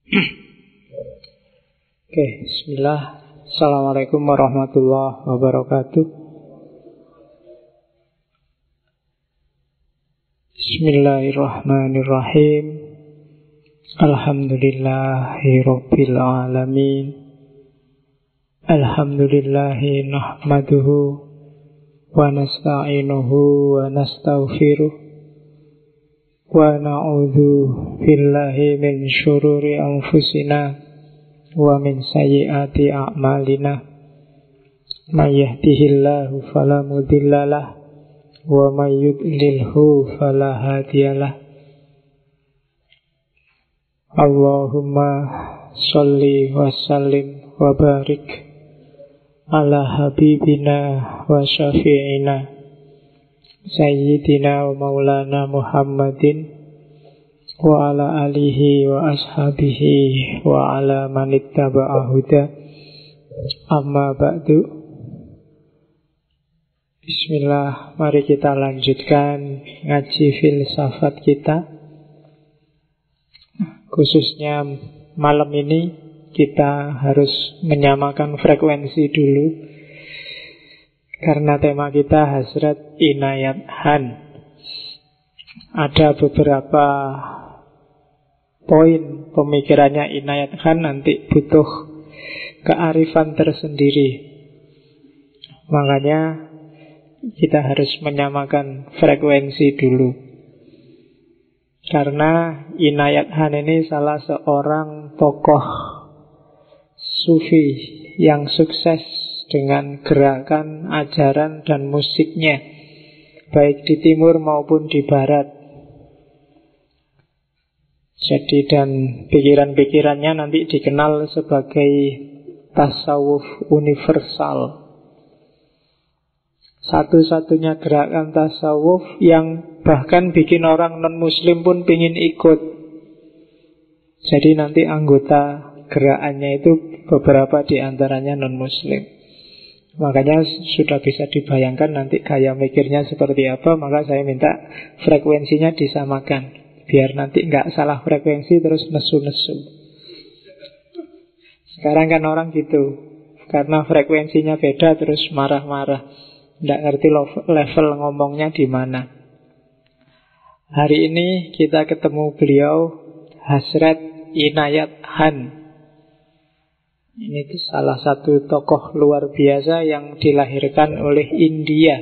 Oke, bismillah. Assalamualaikum warahmatullahi wabarakatuh. Bismillahirrahmanirrahim. Alhamdulillahi rabbil alamin. Alhamdulillahi nahmaduhu wa nasta'inuhu wa nastaghfiruh wa na'udzu billahi min syururi anfusina wa min sayyiati a'malina. May yahdihillahu fala mudhillalah wa may yudlilhu fala hadiyalah. Allahumma sholli wa sallim wa barik ala habibina wa syafi'ina Sayyidina wa maulana Muhammadin wa ala alihi wa ashabihi wa ala manittaba'a huda. Amma ba'du. Bismillah, mari kita lanjutkan ngaji filsafat kita. Khususnya malam ini kita harus menyamakan frekuensi dulu, karena tema kita Hasrat Inayat Han. Ada beberapa poin pemikirannya Inayat Han nanti butuh kearifan tersendiri. Makanya kita harus menyamakan frekuensi dulu. Karena Inayat Han ini salah seorang tokoh sufi yang sukses dengan gerakan, ajaran, dan musiknya, baik di timur maupun di barat. Jadi dan pikiran-pikirannya nanti dikenal sebagai tasawuf universal. Satu-satunya gerakan tasawuf yang bahkan bikin orang non-muslim pun pingin ikut. Jadi nanti anggota gerakannya itu beberapa di antaranya non-muslim. Makanya sudah bisa dibayangkan nanti gaya mikirnya seperti apa. Maka saya minta frekuensinya disamakan, biar nanti nggak salah frekuensi terus nesu-nesu. Sekarang kan orang gitu, karena frekuensinya beda terus marah-marah, nggak ngerti level ngomongnya di mana. Hari ini kita ketemu beliau, Hasrat Inayat Han. Ini salah satu tokoh luar biasa yang dilahirkan oleh India.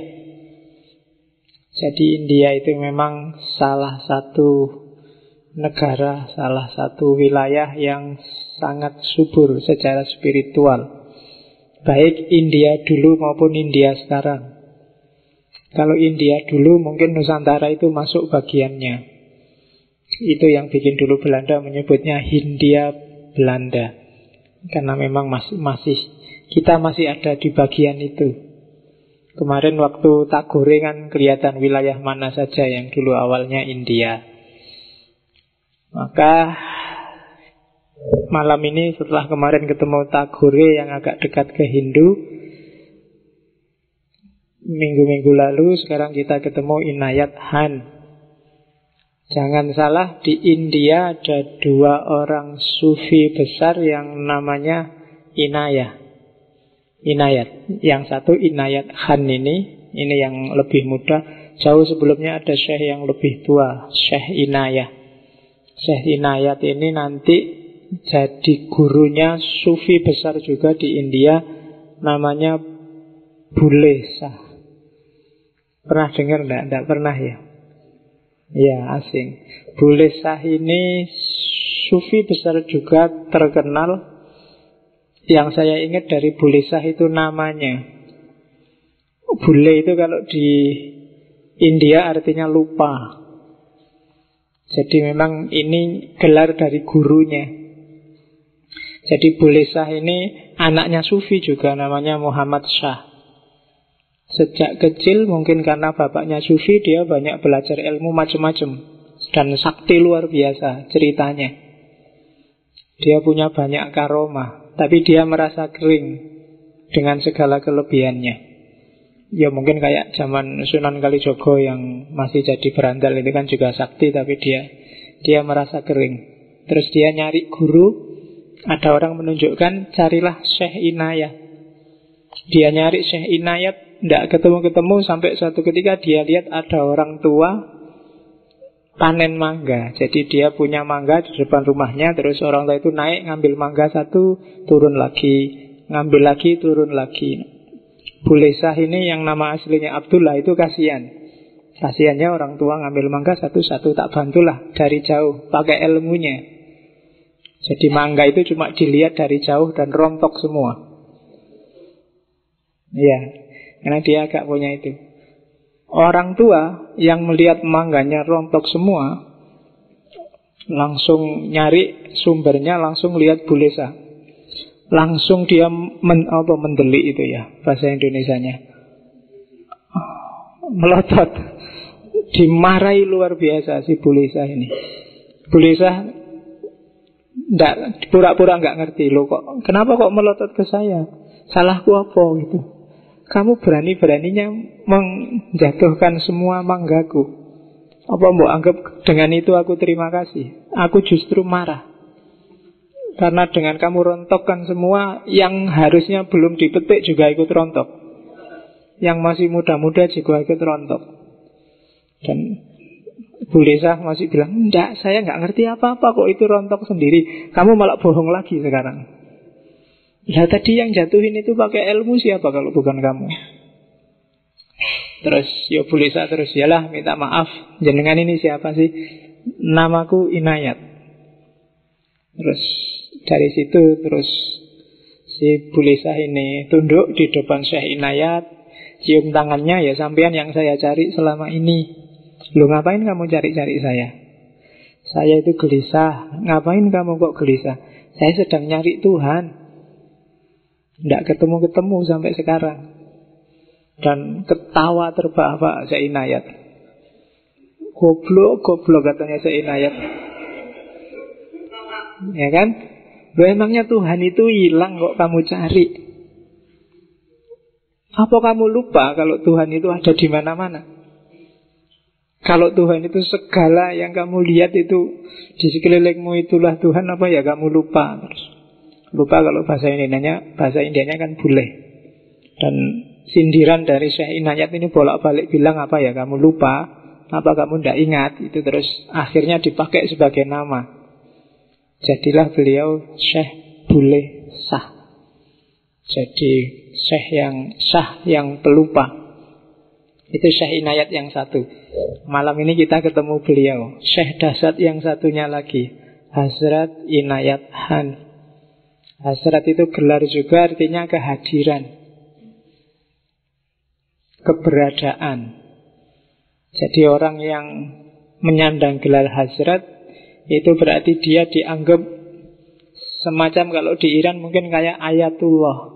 Jadi India itu memang salah satu negara, salah satu wilayah yang sangat subur secara spiritual. Baik India dulu maupun India sekarang. Kalau India dulu mungkin Nusantara itu masuk bagiannya. Itu yang bikin dulu Belanda menyebutnya Hindia Belanda. Karena memang kita masih ada di bagian itu. Kemarin waktu Tagore kan kelihatan wilayah mana saja yang dulu awalnya India. Maka malam ini setelah kemarin ketemu Tagore yang agak dekat ke Hindu, minggu-minggu lalu sekarang kita ketemu Inayat Han. Jangan salah, di India ada dua orang sufi besar yang namanya Inayat. Yang satu Inayat Han ini yang lebih muda. Jauh sebelumnya ada syekh yang lebih tua, Syekh Inayat. Syekh Inayat ini nanti jadi gurunya sufi besar juga di India, namanya Bule Shah. Pernah dengar enggak? Enggak pernah ya? Ya, asing. Bule Shah ini sufi besar juga, terkenal. Yang saya ingat dari Bule Shah itu namanya. Bule itu kalau di India artinya lupa. Jadi memang ini gelar dari gurunya. Jadi Bule Shah ini anaknya sufi juga, namanya Muhammad Shah. Sejak kecil mungkin karena bapaknya sufi, dia banyak belajar ilmu macam-macam dan sakti luar biasa ceritanya. Dia punya banyak karomah, tapi dia merasa kering dengan segala kelebihannya. Ya mungkin kayak zaman Sunan Kalijogo yang masih jadi berandal, ini kan juga sakti, tapi dia merasa kering. Terus dia nyari guru. Ada orang menunjukkan, carilah Syekh Inayat. Dia nyari Syekh Inayat, tidak ketemu-ketemu, sampai suatu ketika dia lihat ada orang tua panen mangga. Jadi dia punya mangga di depan rumahnya. Terus orang tua itu naik, ngambil mangga satu, turun lagi, ngambil lagi, turun lagi. Bulesah ini yang nama aslinya Abdullah itu kasihan. Kasihannya orang tua ngambil mangga satu-satu, tak bantulah dari jauh, pakai ilmunya. Jadi mangga itu cuma dilihat dari jauh dan rontok semua. Iya, karena dia agak punya itu. Orang tua yang melihat mangganya rontok semua, langsung nyari sumbernya, langsung lihat Bulesah. Langsung dia mendelik itu ya, bahasa Indonesianya. Melotot. Dimarahi luar biasa si Bulesah ini. Bulesah pura-pura nggak ngerti. Loh kok, kenapa kok melotot ke saya? Salahku apa gitu? Kamu berani-beraninya menjatuhkan semua manggaku. Apa mbok anggap dengan itu aku terima kasih? Aku justru marah. Karena dengan kamu rontokkan semua, yang harusnya belum dipetik juga ikut rontok. Yang masih muda-muda juga ikut rontok. Dan Bulesah masih bilang, enggak, saya nggak ngerti apa-apa kok, itu rontok sendiri. Kamu malah bohong lagi sekarang. Lah tadi yang jatuhin itu pakai ilmu siapa kalau bukan kamu? Terus ya Bulesah terus, yalah minta maaf, jenengan ini siapa sih? Namaku Inayat. Terus dari situ terus si Bulesah ini tunduk di depan Syekh Inayat, cium tangannya, ya sampean yang saya cari selama ini. Lu ngapain kamu cari-cari saya? Saya itu gelisah. Ngapain kamu kok gelisah? Saya sedang nyari Tuhan. Tidak ketemu-ketemu sampai sekarang. Dan ketawa terbahak-bahak Syekh Inayat. Goblok katanya Syekh Inayat. Ya kan? Loh, emangnya Tuhan itu hilang kok kamu cari? Apa kamu lupa kalau Tuhan itu ada di mana-mana? Kalau Tuhan itu segala yang kamu lihat itu di sekelilingmu itulah Tuhan, apa ya kamu lupa? Lupa kalau bahasa Indianya kan boleh. Dan sindiran dari Syekh Inayat ini bolak-balik bilang, apa ya kamu lupa? Apa kamu tidak ingat? Itu terus akhirnya dipakai sebagai nama. Jadilah beliau Syekh Bulesah. Jadi Syekh yang sah, yang pelupa. Itu Syekh Inayat yang satu. Malam ini kita ketemu beliau. Syekh dahsyat yang satunya lagi, Hazrat Inayat Han. Hazrat itu gelar juga, artinya kehadiran, keberadaan. Jadi orang yang menyandang gelar Hazrat itu berarti dia dianggap semacam, kalau di Iran mungkin kayak Ayatullah.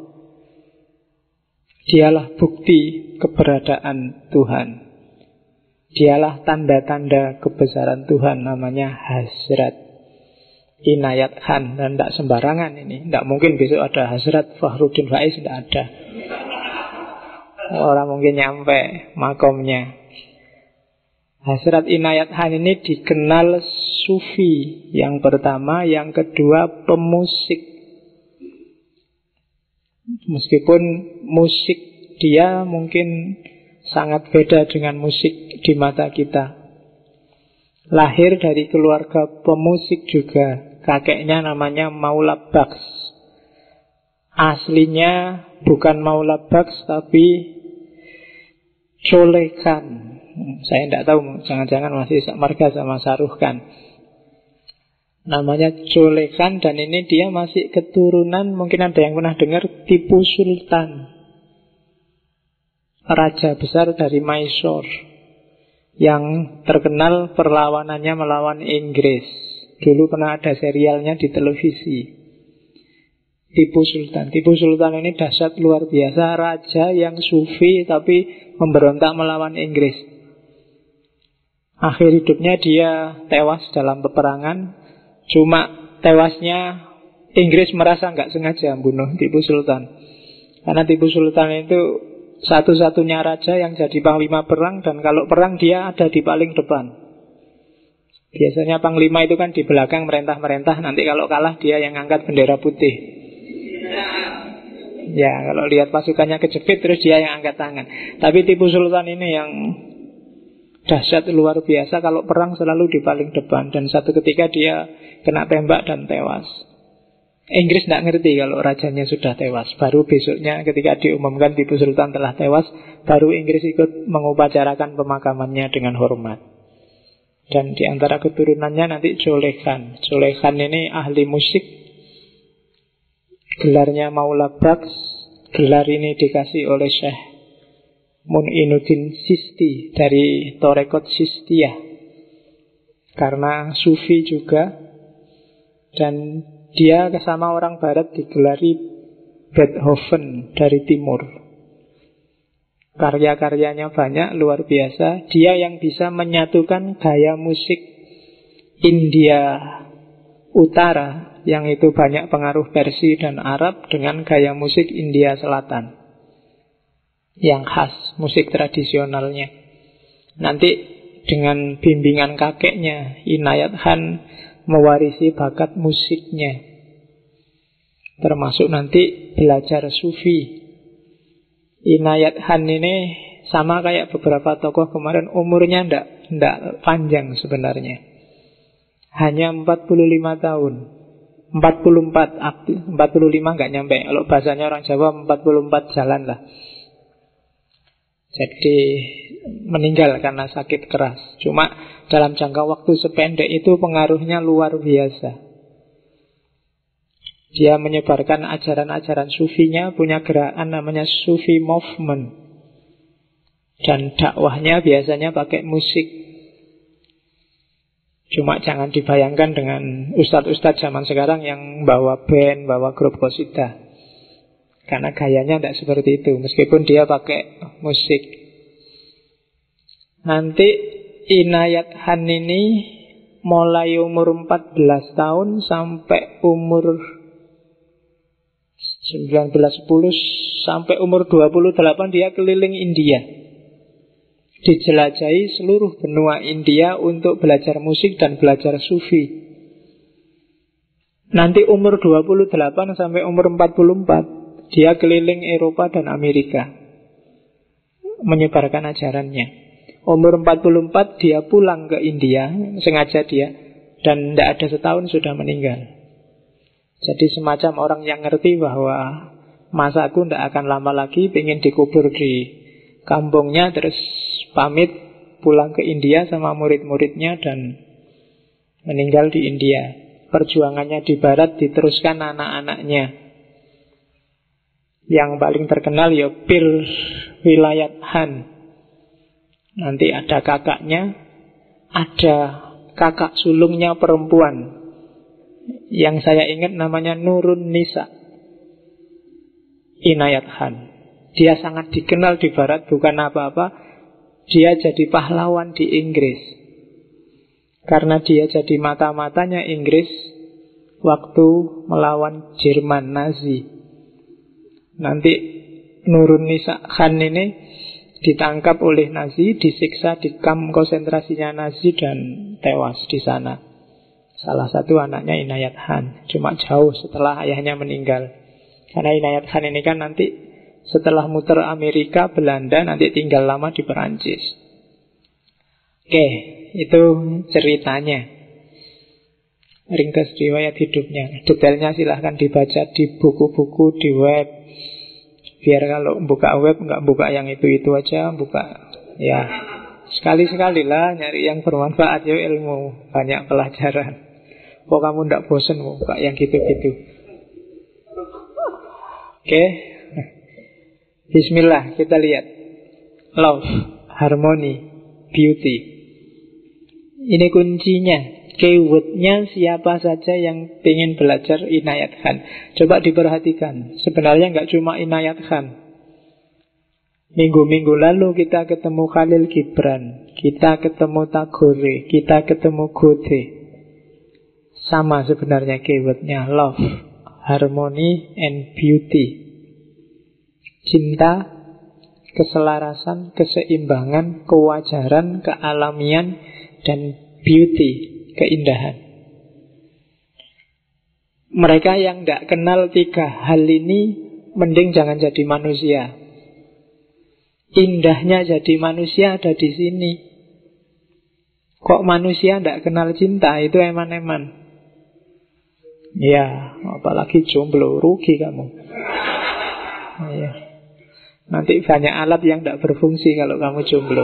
Dialah bukti keberadaan Tuhan. Dialah tanda-tanda kebesaran Tuhan, namanya Hazrat Inayat Han. Dan tidak sembarangan ini. Tidak mungkin besok ada Hazrat Fakhruddin Faiz, tidak ada. Orang mungkin nyampe makomnya. Hazrat Inayat Han ini dikenal sufi yang pertama, yang kedua pemusik. Meskipun musik dia mungkin sangat beda dengan musik di mata kita. Lahir dari keluarga pemusik juga. Kakeknya namanya Maula Baks. Aslinya bukan Maula Baks tapi Colekan. Saya tidak tahu, jangan-jangan masih marga sama Saruh Khan. Namanya Colekan, dan ini dia masih keturunan, mungkin ada yang pernah dengar, Tipu Sultan, raja besar dari Mysore, yang terkenal perlawanannya melawan Inggris. Dulu pernah ada serialnya di televisi, Tipu Sultan. Tipu Sultan ini dahsyat luar biasa, raja yang sufi tapi memberontak melawan Inggris. Akhir hidupnya dia tewas dalam peperangan. Cuma tewasnya Inggris merasa nggak sengaja membunuh Tipu Sultan. Karena Tipu Sultan itu satu-satunya raja yang jadi panglima perang, dan kalau perang dia ada di paling depan. Biasanya panglima itu kan di belakang merentah-merentah, nanti kalau kalah dia yang angkat bendera putih. Ya, kalau lihat pasukannya kejepit terus dia yang angkat tangan. Tapi tipu sultan ini yang dahsyat luar biasa, kalau perang selalu di paling depan. Dan satu ketika dia kena tembak dan tewas. Inggris tidak ngerti kalau rajanya sudah tewas. Baru besoknya ketika diumumkan tipu sultan telah tewas, baru Inggris ikut mengupacarakan pemakamannya dengan hormat. Dan di antara keturunannya nanti Choleh Khan. Choleh Khan ini ahli musik, gelarnya Maula Bakhsh. Gelar ini dikasih oleh Syekh Mu'inuddin Sisti dari Torekot Sistiyah, karena sufi juga. Dan dia sama orang barat digelari Beethoven dari timur. Karya-karyanya banyak, luar biasa. Dia yang bisa menyatukan gaya musik India Utara, yang itu banyak pengaruh Persia dan Arab, dengan gaya musik India Selatan yang khas, musik tradisionalnya. Nanti dengan bimbingan kakeknya, Inayat Khan mewarisi bakat musiknya, termasuk nanti belajar sufi. Inayat Khan ini sama kayak beberapa tokoh kemarin, umurnya ndak panjang sebenarnya. Hanya 45 tahun. 44 aktif, 45 nggak nyampe. Kalau bahasanya orang Jawa 44 jalan lah. Jadi meninggal karena sakit keras. Cuma dalam jangka waktu sependek itu pengaruhnya luar biasa. Dia menyebarkan ajaran-ajaran sufinya, punya gerakan namanya Sufi Movement. Dan dakwahnya biasanya pakai musik. Cuma jangan dibayangkan dengan ustadz-ustadz zaman sekarang yang bawa band, bawa grup qasidah. Karena gayanya tidak seperti itu, meskipun dia pakai musik. Nanti Inayat Khan ini mulai umur 14 tahun sampai umur 1910 sampai umur 28 dia keliling India. Dijelajahi seluruh benua India untuk belajar musik dan belajar sufi. Nanti umur 28 sampai umur 44 dia keliling Eropa dan Amerika menyebarkan ajarannya. Umur 44 dia pulang ke India, sengaja dia, dan tidak ada setahun sudah meninggal. Jadi semacam orang yang ngerti bahwa masaku tidak akan lama lagi, pengen dikubur di kampungnya, terus pamit pulang ke India sama murid-muridnya dan meninggal di India. Perjuangannya di barat diteruskan anak-anaknya. Yang paling terkenal ya Pir Wilayat Khan. Nanti ada kakaknya, ada kakak sulungnya perempuan. Yang saya ingat namanya Nurun Nisa Inayat Khan. Dia sangat dikenal di barat, bukan apa-apa, dia jadi pahlawan di Inggris. Karena dia jadi mata-matanya Inggris waktu melawan Jerman Nazi. Nanti Nurun Nisa Khan ini ditangkap oleh Nazi, disiksa di kamp konsentrasinya Nazi dan tewas di sana. Salah satu anaknya Inayat Khan, cuma jauh setelah ayahnya meninggal. Karena Inayat Khan ini kan nanti setelah muter Amerika, Belanda, nanti tinggal lama di Perancis. Oke, itu ceritanya. Ringkas riwayat hidupnya. Detailnya silahkan dibaca di buku-buku, di web. Biar kalau buka web nggak buka yang itu-itu aja, buka ya sekali-sekali lah nyari yang bermanfaat, ya ilmu, banyak pelajaran. Kok kamu ndak bosen buka yang gitu-gitu? Oke. Bismillah, kita lihat. Love, harmony, beauty. Ini kuncinya. Keywordnya siapa saja yang ingin belajar Inayat Khan. Coba diperhatikan. Sebenarnya nggak cuma Inayat Khan. Minggu-minggu lalu kita ketemu Khalil Gibran, kita ketemu Tagore, kita ketemu Goethe. Sama sebenarnya keywordnya, love, harmony, and beauty. Cinta, keselarasan, keseimbangan, kewajaran, kealamian, dan beauty, keindahan. Mereka yang tidak kenal 3 hal ini mending jangan jadi manusia. Indahnya jadi manusia ada di sini. Kok manusia tidak kenal cinta, itu eman-eman. Ya, apalagi jomblo, rugi kamu. Ya. Nanti banyak alat yang tidak berfungsi kalau kamu jomblo.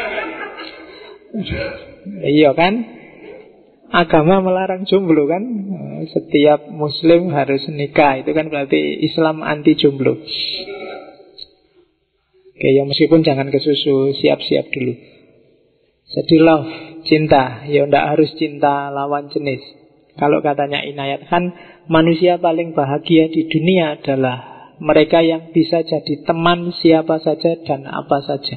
Iya kan? Agama melarang jomblo kan? Setiap muslim harus nikah. Itu kan berarti Islam anti jomblo. Oke, ya meskipun jangan kesusu, siap-siap dulu. Jadi love, cinta. Ya tidak harus cinta lawan jenis. Kalau katanya Inayat Khan, manusia paling bahagia di dunia adalah mereka yang bisa jadi teman siapa saja dan apa saja.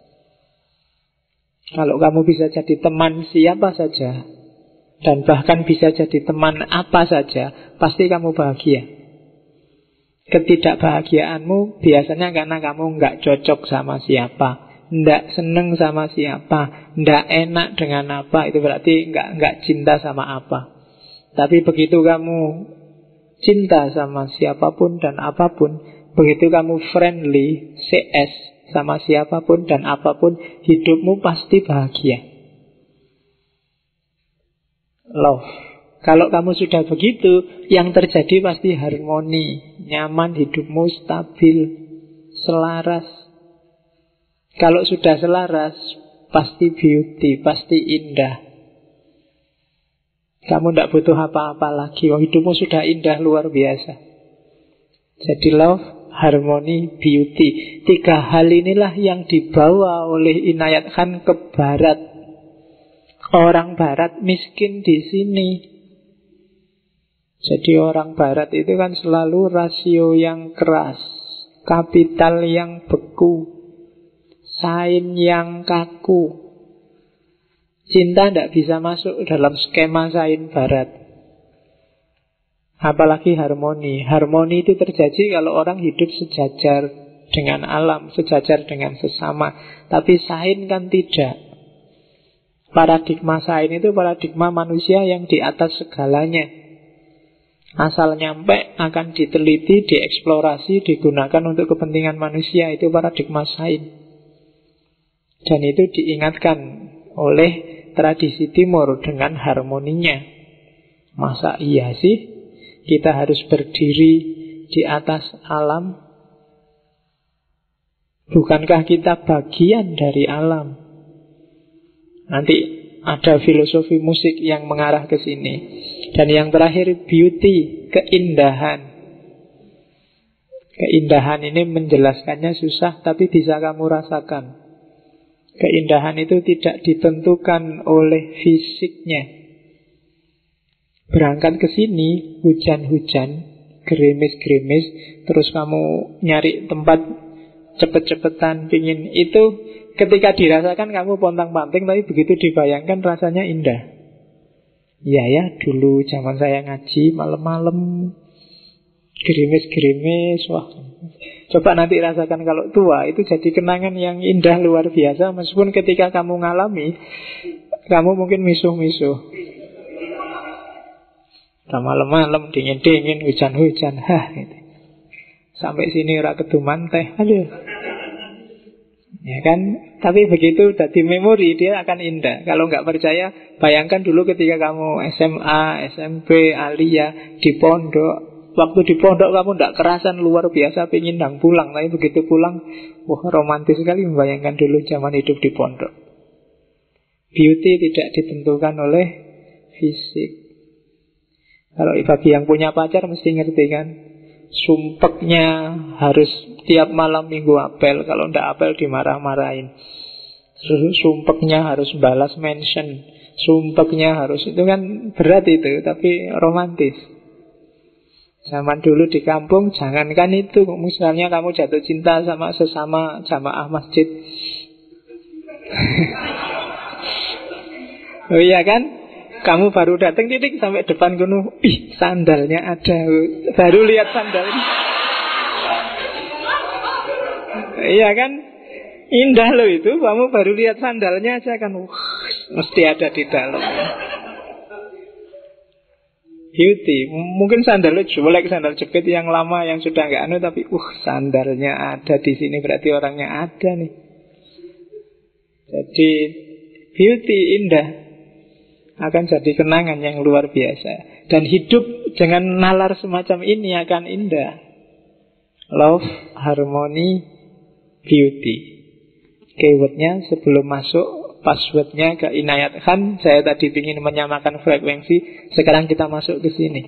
Kalau kamu bisa jadi teman siapa saja dan bahkan bisa jadi teman apa saja, pasti kamu bahagia. Ketidakbahagiaanmu biasanya karena kamu nggak cocok sama siapa, nggak seneng sama siapa, nggak enak dengan apa. Itu berarti nggak cinta sama apa. Tapi begitu kamu cinta sama siapapun dan apapun, begitu kamu friendly, CS sama siapapun dan apapun, hidupmu pasti bahagia. Love. Kalau kamu sudah begitu, yang terjadi pasti harmoni, nyaman, hidupmu stabil, selaras. Kalau sudah selaras, pasti beauty, pasti indah. Kamu tidak butuh apa-apa lagi. Hidupmu sudah indah luar biasa. Jadi love, harmoni, beauty. 3 hal inilah yang dibawa oleh Inayat Khan ke barat. Orang barat miskin di sini. Jadi orang barat itu kan selalu rasio yang keras, kapital yang beku, sains yang kaku. Cinta tidak bisa masuk dalam skema sains barat. Apalagi harmoni. Harmoni itu terjadi kalau orang hidup sejajar dengan alam, sejajar dengan sesama. Tapi sains kan tidak. Paradigma sains itu paradigma manusia yang di atas segalanya. Asal nyampe akan diteliti, dieksplorasi, digunakan untuk kepentingan manusia. Itu paradigma sains. Dan itu diingatkan oleh tradisi timur dengan harmoninya. Masa iya sih kita harus berdiri di atas alam? Bukankah kita bagian dari alam? Nanti ada filosofi musik yang mengarah ke sini. Dan yang terakhir beauty, keindahan. Keindahan ini menjelaskannya susah, tapi bisa kamu rasakan. Keindahan itu tidak ditentukan oleh fisiknya. Berangkat ke sini, hujan-hujan, gerimis-gerimis, terus kamu nyari tempat cepet-cepetan, pingin itu, ketika dirasakan kamu pontang-panting, tapi begitu dibayangkan rasanya indah. Iya ya, dulu zaman saya ngaji malam-malam, gerimis-gerimis, wah. Coba nanti rasakan kalau tua, itu jadi kenangan yang indah luar biasa. Meskipun ketika kamu ngalami, kamu mungkin misuh-misuh. Malam-malam, dingin-dingin, hujan-hujan, gitu. Sampai sini ora keduman teh, aduh. Ya kan? Tapi begitu jadi memori, dia akan indah. Kalau nggak percaya, bayangkan dulu ketika kamu SMA, SMP, Alia, di pondok. Waktu di pondok kamu tidak kerasan luar biasa pengen nang pulang. Tapi begitu pulang, wah romantis sekali membayangkan dulu zaman hidup di pondok. Beauty tidak ditentukan oleh fisik. Kalau bagi yang punya pacar mesti ngerti kan, sumpeknya harus tiap malam minggu apel. Kalau tidak apel dimarah-marahin. Sumpeknya harus balas mention. Sumpeknya harus, itu kan berat itu, tapi romantis. Zaman dulu di kampung, jangankan itu, misalnya kamu jatuh cinta sama sesama jamaah masjid. Oh iya kan? Kamu baru datang titik sampai depan gunung, ih sandalnya ada, baru lihat sandalnya. Iya kan? Indah loh itu, kamu baru lihat sandalnya aja kan, mesti ada di dalam. beauty. Mungkin sandalnya jelek, sandal jepit yang lama yang sudah nggak anu, tapi sandalnya ada di sini berarti orangnya ada nih. Jadi beauty, indah, akan jadi kenangan yang luar biasa. Dan hidup dengan nalar semacam ini akan indah. Love, harmony, beauty. Keywordnya sebelum masuk, passwordnya ke Inayat Khan. Saya tadi ingin menyamakan frekuensi, sekarang kita masuk ke sini.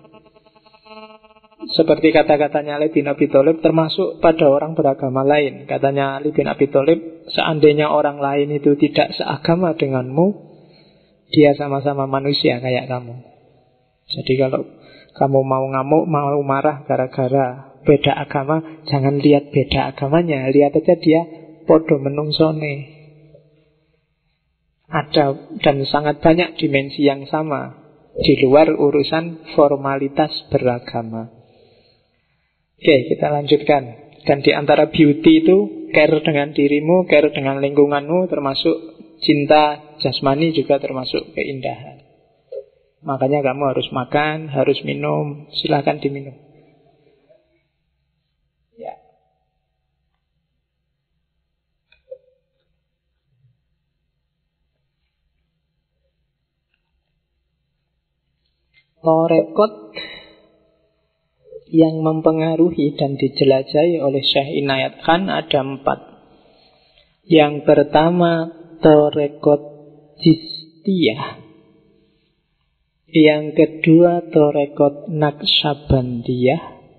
Seperti kata-katanya Ali bin Abi Thalib, termasuk pada orang beragama lain. Katanya Ali bin Abi Thalib, seandainya orang lain itu tidak seagama denganmu, dia sama-sama manusia kayak kamu. Jadi kalau kamu mau ngamuk, mau marah gara-gara beda agama, jangan lihat beda agamanya, lihat aja dia podo menungsone. Ada dan sangat banyak dimensi yang sama di luar urusan formalitas beragama. Oke, kita lanjutkan. Dan di antara beauty itu, care dengan dirimu, care dengan lingkunganmu, termasuk cinta jasmani juga termasuk keindahan. Makanya kamu harus makan, harus minum, silahkan diminum. Ya. Torekot yang mempengaruhi dan dijelajahi oleh Syekh Inayat Khan ada 4. Yang pertama, torekot Chistiyah. Yang kedua, torekot Naqsabandiyah.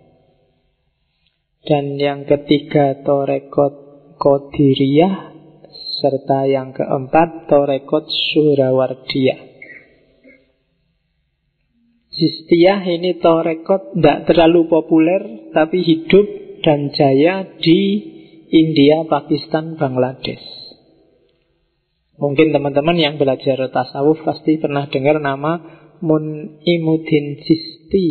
Dan yang ketiga, torekot Qadiriyah. Serta yang keempat, torekot Surawardiyah. Chistiyah ini torekot tidak terlalu populer, tapi hidup dan jaya di India, Pakistan, Bangladesh. Mungkin teman-teman yang belajar tasawuf pasti pernah dengar nama Mun'imuddin Chisti,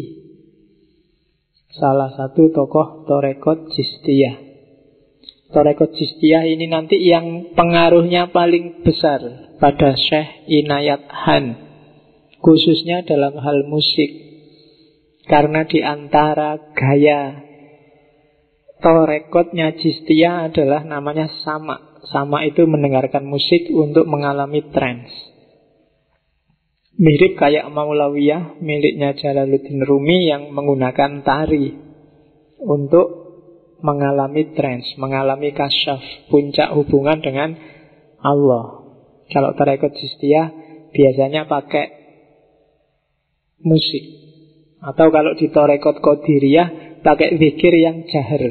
salah satu tokoh torekot Chistiyah. Torekot Chistiyah ini nanti yang pengaruhnya paling besar pada Syekh Inayat Khan, khususnya dalam hal musik. Karena di antara gaya torekotnya Chistiyah adalah namanya sama. Sama itu mendengarkan musik untuk mengalami trance. Mirip kayak Maulawiyah miliknya Jalaluddin Rumi yang menggunakan tari untuk mengalami trance, mengalami kasyaf, puncak hubungan dengan Allah. Kalau tarekat Chistiyah biasanya pakai musik. Atau kalau di tarekat Qadiriyah pakai zikir yang jahar.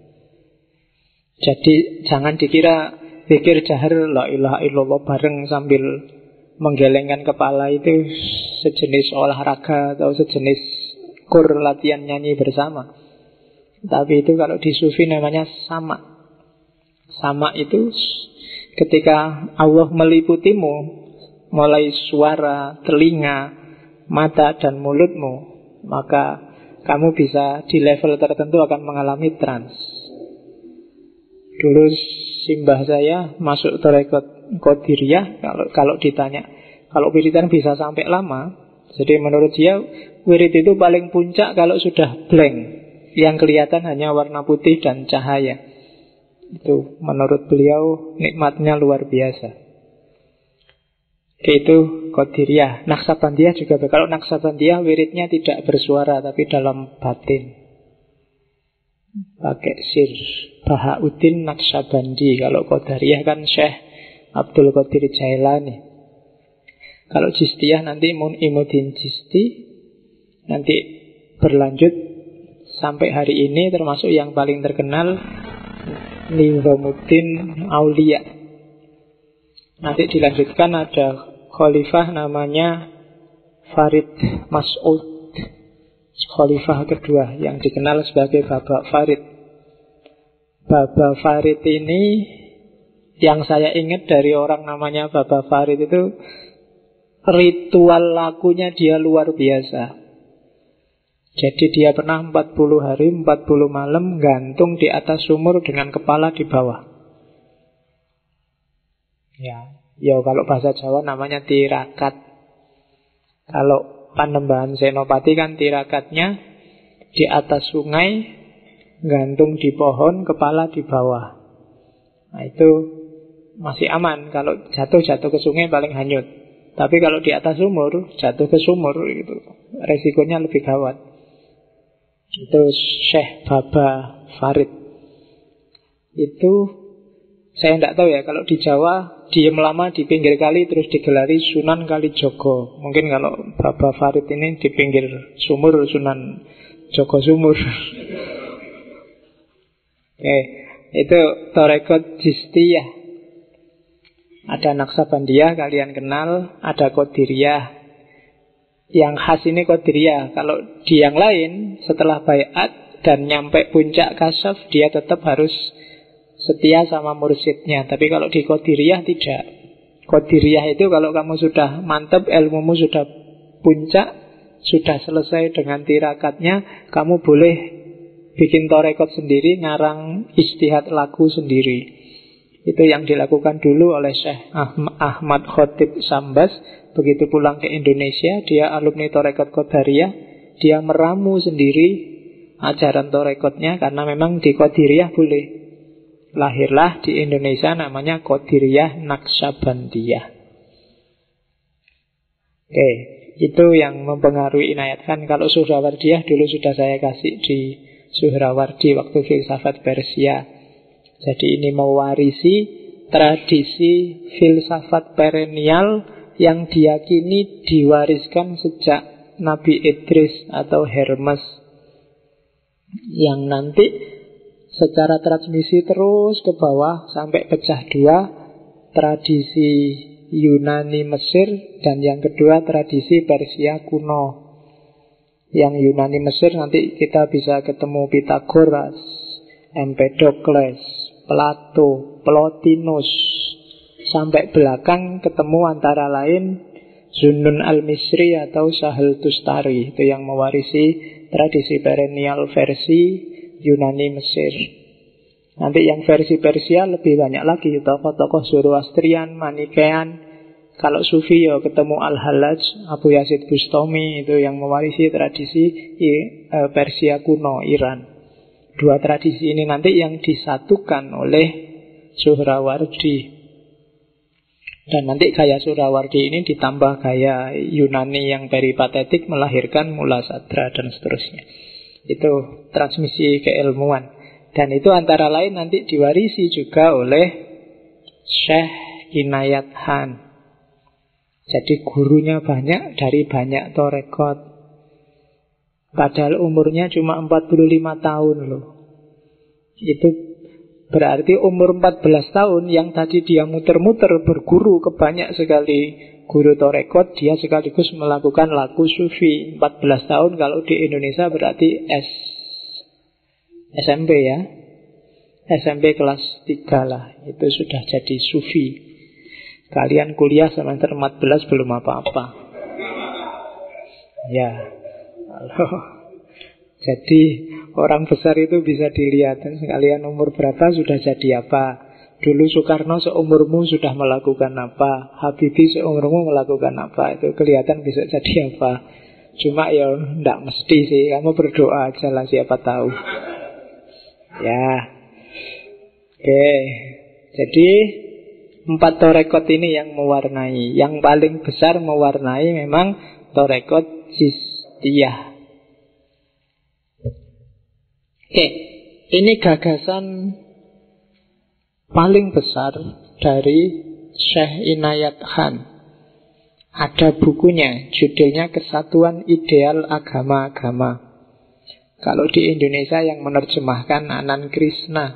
Jadi jangan dikira zikir jahar la ilaha illallah bareng sambil menggelengkan kepala itu sejenis olahraga atau sejenis kur latihan nyanyi bersama. Tapi itu kalau di sufi namanya sama. Sama itu ketika Allah meliputimu, mulai suara, telinga, mata dan mulutmu, maka kamu bisa di level tertentu akan mengalami trance. Dulu simbah saya masuk tarekat Qadiriyah, kalau ditanya, kalau wiridan bisa sampai lama. Jadi menurut dia wirid itu paling puncak kalau sudah blank, yang kelihatan hanya warna putih dan cahaya. Itu menurut beliau nikmatnya luar biasa. Itu Qadiriyah. Naqsabandiyah juga. Kalau Naqsabandiyah wiridnya tidak bersuara tapi dalam batin, pakai sir. Bahauddin Naqsabandi. Kalau Qadariyah kan Syekh Abdul Qadir Jailani. Kalau Chistiyah nanti Mun'imuddin Chisti. Nanti berlanjut sampai hari ini, termasuk yang paling terkenal Nizamuddin Aulia. Nanti dilanjutkan ada khalifah namanya Farid Mas'ud, khalifah kedua yang dikenal sebagai Baba Farid. Baba Farid ini yang saya ingat dari orang namanya Baba Farid itu, ritual lakunya dia luar biasa. Jadi dia pernah 40 hari 40 malam gantung di atas sumur dengan kepala di bawah. Ya kalau bahasa Jawa namanya tirakat. Kalau Panembahan Senopati kan tirakatnya di atas sungai, gantung di pohon, kepala di bawah. Nah itu masih aman. Kalau jatuh ke sungai paling hanyut. Tapi kalau di atas sumur, jatuh ke sumur itu resikonya lebih gawat. Itu Syekh Baba Farid. Itu saya tidak tahu ya, kalau di Jawa diem lama di pinggir kali terus digelari Sunan Kalijogo. Mungkin kalau Baba Farid ini di pinggir sumur, Sunan Jogo Sumur. Oke, itu Torekot Jistiyah. Ada Naksabandiyah, kalian kenal. Ada Qadiriyah. Yang khas ini Qadiriyah. Kalau di yang lain, setelah baiat dan nyampe puncak kasyaf, dia tetap harus setia sama mursyidnya. Tapi kalau di Qadiriyah tidak. Qadiriyah itu kalau kamu sudah mantap, ilmumu sudah puncak, sudah selesai dengan tirakatnya, kamu boleh bikin torekot sendiri, ngarang istihad lagu sendiri. Itu yang dilakukan dulu oleh Syekh Ahmad Khotib Sambas. Begitu pulang ke Indonesia, dia alumni Torekot Qadariyah. Dia meramu sendiri ajaran torekotnya, karena memang di Qadiriyah boleh. Lahirlah di Indonesia namanya Qadiriyah Naksabandiyah. Oke, itu yang mempengaruhi Inayat Khan. Kalau Suhrawardiyah dulu sudah saya kasih di Suhrawardi waktu filsafat Persia. Jadi ini mewarisi tradisi filsafat perennial yang diyakini diwariskan sejak Nabi Idris atau Hermes, yang nanti secara transmisi terus ke bawah sampai pecah dua, tradisi Yunani Mesir dan yang kedua tradisi Persia kuno. Yang Yunani Mesir nanti kita bisa ketemu Pythagoras, Empedokles, Plato, Plotinus. Sampai belakang ketemu antara lain Zunnun al-Misri atau Sahel Tustari. Itu yang mewarisi tradisi perennial versi Yunani Mesir. Nanti yang versi Persia lebih banyak lagi, tokoh-tokoh Zoroastrian, Manikean. Kalau Sufi ya ketemu Al-Hallaj, Abu Yazid Bustami. Itu yang mewarisi tradisi Persia kuno, Iran. Dua tradisi ini nanti yang disatukan oleh Suhrawardi. Dan nanti gaya Suhrawardi ini ditambah gaya Yunani yang peripatetik, melahirkan Mula Sadra dan seterusnya. Itu transmisi keilmuan. Dan itu antara lain nanti diwarisi juga oleh Syekh Inayat Khan. Jadi gurunya banyak dari banyak torekot. Padahal umurnya cuma 45 tahun loh. Itu berarti umur 14 tahun yang tadi dia muter-muter berguru ke banyak sekali guru torekot, dia sekaligus melakukan laku sufi. 14 tahun kalau di Indonesia berarti SMP ya. SMP kelas 3 lah. Itu sudah jadi sufi. Kalian kuliah semester 14 belum apa-apa. Ya. Jadi orang besar itu bisa dilihat. Sekalian umur berapa sudah jadi apa. Dulu Soekarno seumurmu sudah melakukan apa, Habibie seumurmu melakukan apa. Itu kelihatan bisa jadi apa. Cuma ya tidak mesti sih. Kamu berdoa aja lah, siapa tahu. Ya. Oke. Jadi 4 torekot ini yang mewarnai. Yang paling besar mewarnai memang torekot Jistiyah. Oke, ini gagasan paling besar dari Syekh Inayat Khan. Ada bukunya, judulnya Kesatuan Ideal Agama-Agama. Kalau di Indonesia yang menerjemahkan Anan Krishna.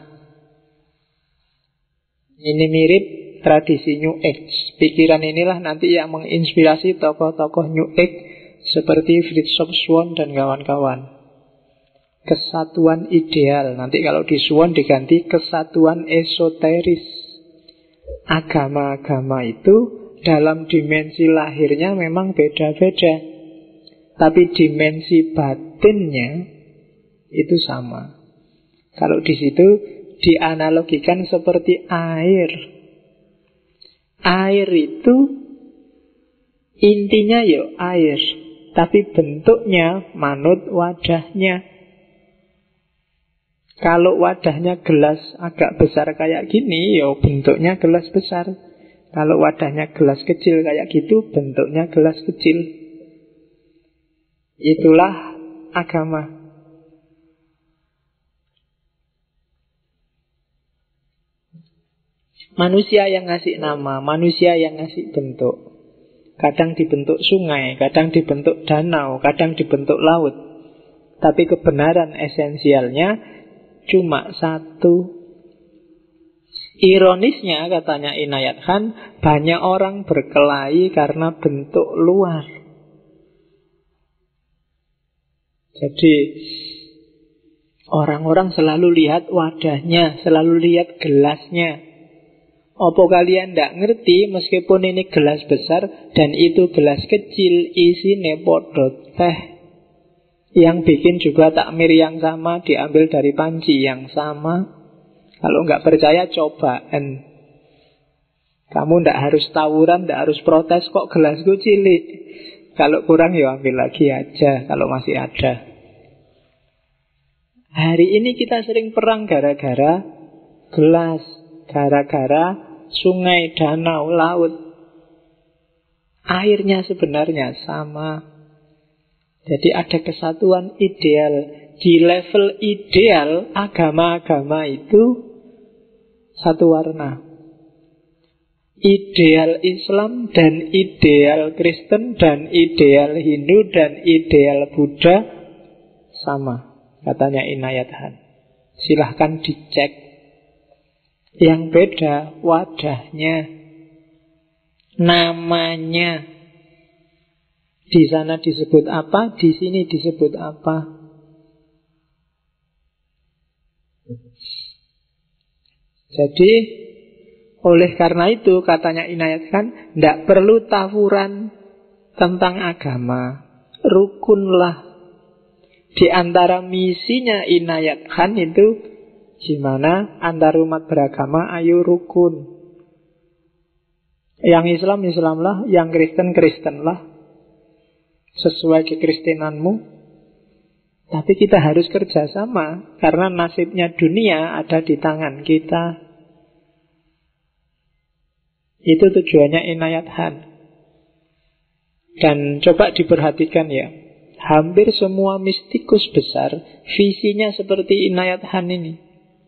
Ini mirip tradisi New Age. Pikiran inilah nanti yang menginspirasi tokoh-tokoh New Age seperti Fritjof Swan dan kawan-kawan. Kesatuan ideal. Nanti kalau di Swan diganti kesatuan esoteris. Agama-agama itu dalam dimensi lahirnya memang beda-beda, tapi dimensi batinnya itu sama. Kalau di situ dianalogikan seperti air. Air itu intinya ya air, tapi bentuknya manut wadahnya. Kalau wadahnya gelas agak besar kayak gini, ya bentuknya gelas besar. Kalau wadahnya gelas kecil kayak gitu, bentuknya gelas kecil. Itulah agama. Manusia yang ngasih nama, manusia yang ngasih bentuk. Kadang dibentuk sungai, kadang dibentuk danau, kadang dibentuk laut. Tapi kebenaran esensialnya cuma satu. Ironisnya, katanya Inayat Khan, banyak orang berkelahi karena bentuk luar. Jadi orang-orang selalu lihat wadahnya, selalu lihat gelasnya. Apa kalian tidak ngerti, meskipun ini gelas besar dan itu gelas kecil, isinya podo teh. Yang bikin juga takmir yang sama, diambil dari panci yang sama. Kalau nggak percaya, cobaan. Kamu tidak harus tawuran, tidak harus protes, kok gelasku cilik. Kalau kurang ya ambil lagi aja, kalau masih ada. Hari ini kita sering perang gara-gara gelas, gara-gara sungai, danau, laut. Airnya sebenarnya sama. Jadi ada kesatuan ideal. Di level ideal, agama-agama itu satu warna. Ideal Islam dan ideal Kristen dan ideal Hindu dan ideal Buddha sama, katanya Inayat Khan. Silahkan dicek. Yang beda wadahnya, namanya. Di sana disebut apa, di sini disebut apa. Jadi oleh karena itu, katanya Inayat Khan, tidak perlu tawuran tentang agama. Rukunlah. Di antara misinya Inayat Khan itu gimana antar umat beragama, ayo rukun. Yang Islam, Islamlah. Yang Kristen, Kristenlah. Sesuai kekristenanmu. Tapi kita harus kerjasama, karena nasibnya dunia ada di tangan kita. Itu tujuannya Inayat Khan. Dan coba diperhatikan ya, hampir semua mistikus besar visinya seperti Inayat Khan ini.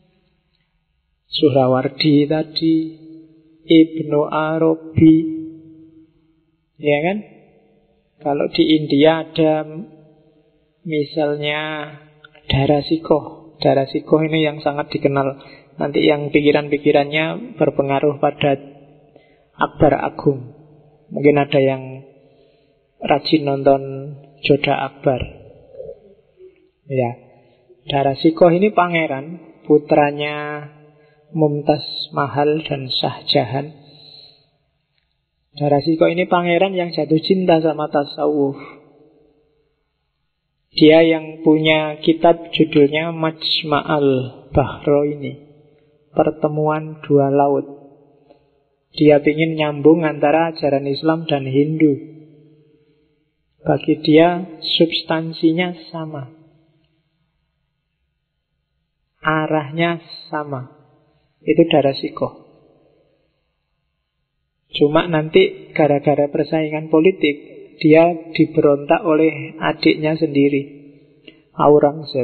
Suhrawardi tadi, Ibnu Arabi, ya kan? Kalau di India ada misalnya Darasikoh. Darasikoh ini yang sangat dikenal. Nanti yang pikiran-pikirannya berpengaruh pada Akbar Agung. Mungkin ada yang rajin nonton Joda Akbar. Ya, Darasikoh ini pangeran, putranya Mumtaz Mahal dan Shah Jahan. Darasikoh ini pangeran yang jatuh cinta sama tasawuf. Dia yang punya kitab judulnya Majma'al Bahraini, pertemuan dua laut. Dia ingin nyambung antara ajaran Islam dan Hindu. Bagi dia substansinya sama, arahnya sama. Itu Darasikoh. Cuma nanti gara-gara persaingan politik, dia diberontak oleh adiknya sendiri, Aurangzeb.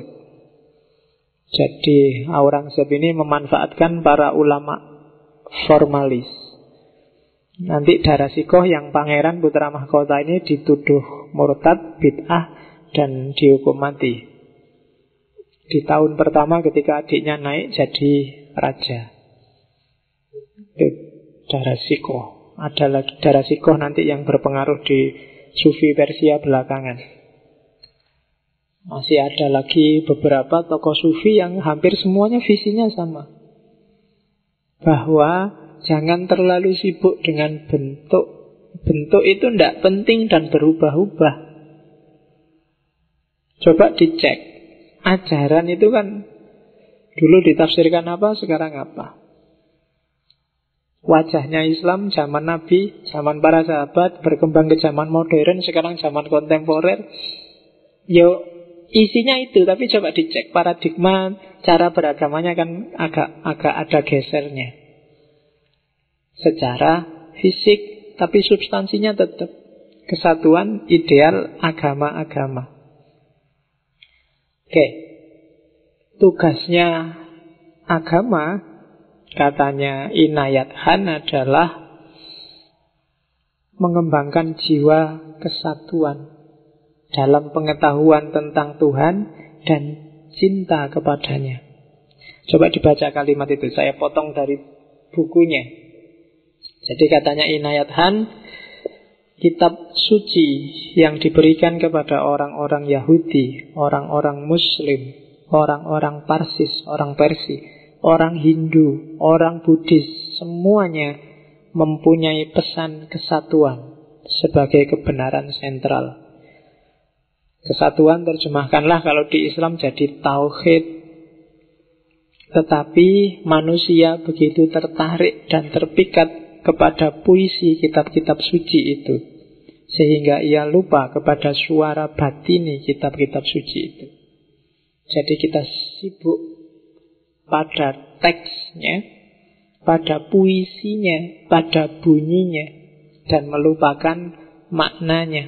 Jadi Aurangzeb ini memanfaatkan para ulama formalis. Nanti Darasikoh yang pangeran putra mahkota ini dituduh murtad, bid'ah, dan dihukum mati. Di tahun pertama ketika adiknya naik jadi raja. Darasikoh. Ada lagi Darasikoh nanti yang berpengaruh di Sufi Persia belakangan. Masih ada lagi beberapa tokoh Sufi yang hampir semuanya visinya sama. Bahwa jangan terlalu sibuk dengan bentuk. Bentuk itu tidak penting dan berubah-ubah. Coba dicek. Ajaran itu kan dulu ditafsirkan apa, sekarang apa. Wajahnya Islam zaman Nabi, zaman para sahabat, berkembang ke zaman modern, sekarang zaman kontemporer. Yo, isinya itu, tapi coba dicek paradigma cara beragamanya kan agak ada gesernya. Secara fisik, tapi substansinya tetap kesatuan ideal agama-agama. Oke. Tugasnya agama, katanya Inayat Khan, adalah mengembangkan jiwa kesatuan dalam pengetahuan tentang Tuhan dan cinta kepadanya. Coba dibaca kalimat itu, saya potong dari bukunya. Jadi katanya Inayat Khan, kitab suci yang diberikan kepada orang-orang Yahudi, orang-orang Muslim, orang-orang Parsis, orang Persia, orang Hindu, orang Buddhis, semuanya mempunyai pesan kesatuan sebagai kebenaran sentral. Kesatuan terjemahkanlah kalau di Islam jadi tauhid. Tetapi manusia begitu tertarik dan terpikat kepada puisi kitab-kitab suci itu, sehingga ia lupa kepada suara batini kitab-kitab suci itu. Jadi kita sibuk pada teksnya, pada puisinya, pada bunyinya, dan melupakan maknanya.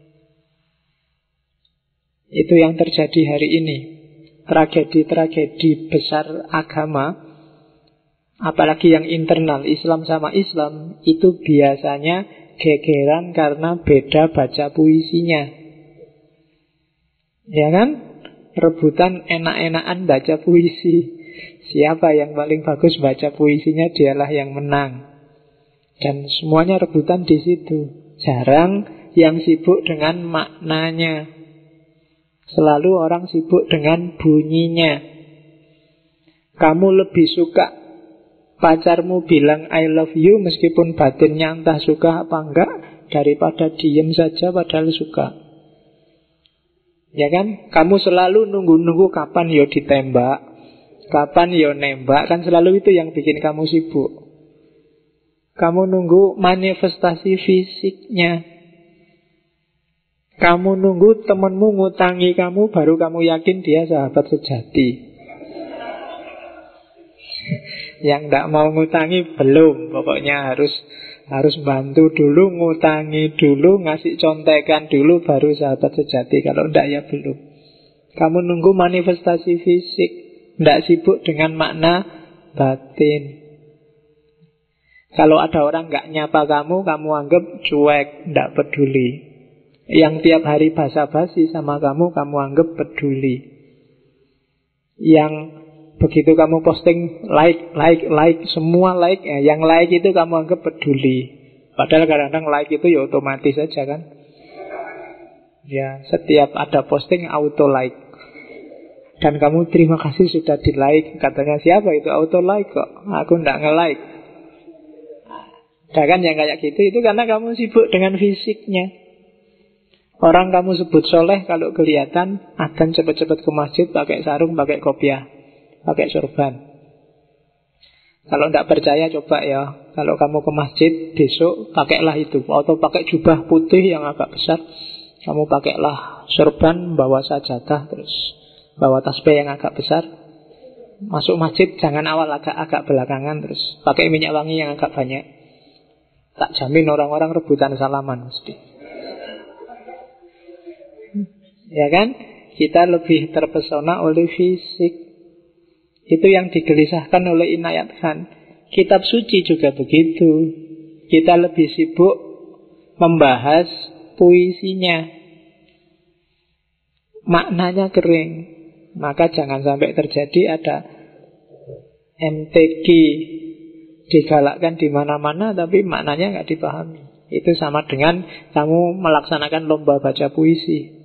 Itu yang terjadi hari ini. Tragedi-tragedi besar agama, apalagi yang internal, Islam sama Islam, itu biasanya gegeran karena beda baca puisinya. Ya kan? Rebutan enak-enakan baca puisi. Siapa yang paling bagus baca puisinya, dialah yang menang. Dan semuanya rebutan di situ. Jarang yang sibuk dengan maknanya. Selalu orang sibuk dengan bunyinya. Kamu lebih suka pacarmu bilang I love you meskipun batinnya entah suka apa enggak, daripada diem saja padahal suka. Ya kan? Kamu selalu nunggu-nunggu kapan yo ditembak, kapan yo nembak, kan selalu itu yang bikin kamu sibuk. Kamu nunggu manifestasi fisiknya. Kamu nunggu temanmu ngutangi kamu, baru kamu yakin dia sahabat sejati. Yang tidak mau ngutangi belum, pokoknya harus bantu dulu, ngutangi dulu, ngasih contekan dulu, baru sahabat sejati. Kalau tidak ya belum. Kamu nunggu manifestasi fisik, tidak sibuk dengan makna batin. Kalau ada orang nggak nyapa kamu anggap cuek, tidak peduli. Yang tiap hari basa-basi sama kamu anggap peduli. Yang begitu kamu posting like, semua like, ya, yang like itu kamu anggap peduli. Padahal kadang-kadang like itu ya otomatis saja kan. Ya, setiap ada posting auto like. Dan kamu terima kasih sudah di like. Katanya siapa itu auto like kok, aku ndak nge-like. Nah, kan yang kayak gitu, itu karena kamu sibuk dengan fisiknya. Orang kamu sebut soleh kalau kelihatan akan cepat-cepat ke masjid pakai sarung, pakai kopiah, pakai sorban. Kalau tidak percaya coba ya, kalau kamu ke masjid besok pakailah itu, atau pakai jubah putih yang agak besar. Kamu pakailah sorban, bawa sajadah, terus bawa tasbih yang agak besar. Masuk masjid jangan awal, agak belakangan, terus pakai minyak wangi yang agak banyak. Tak jamin orang-orang rebutan salaman mesti. Ya kan? Kita lebih terpesona oleh fisik. Itu yang digelisahkan oleh Inayat Khan. Kitab suci juga begitu. Kita lebih sibuk membahas puisinya. Maknanya kering. Maka jangan sampai terjadi ada MTQ digalakkan di mana-mana tapi maknanya nggak dipahami. Itu sama dengan kamu melaksanakan lomba baca puisi.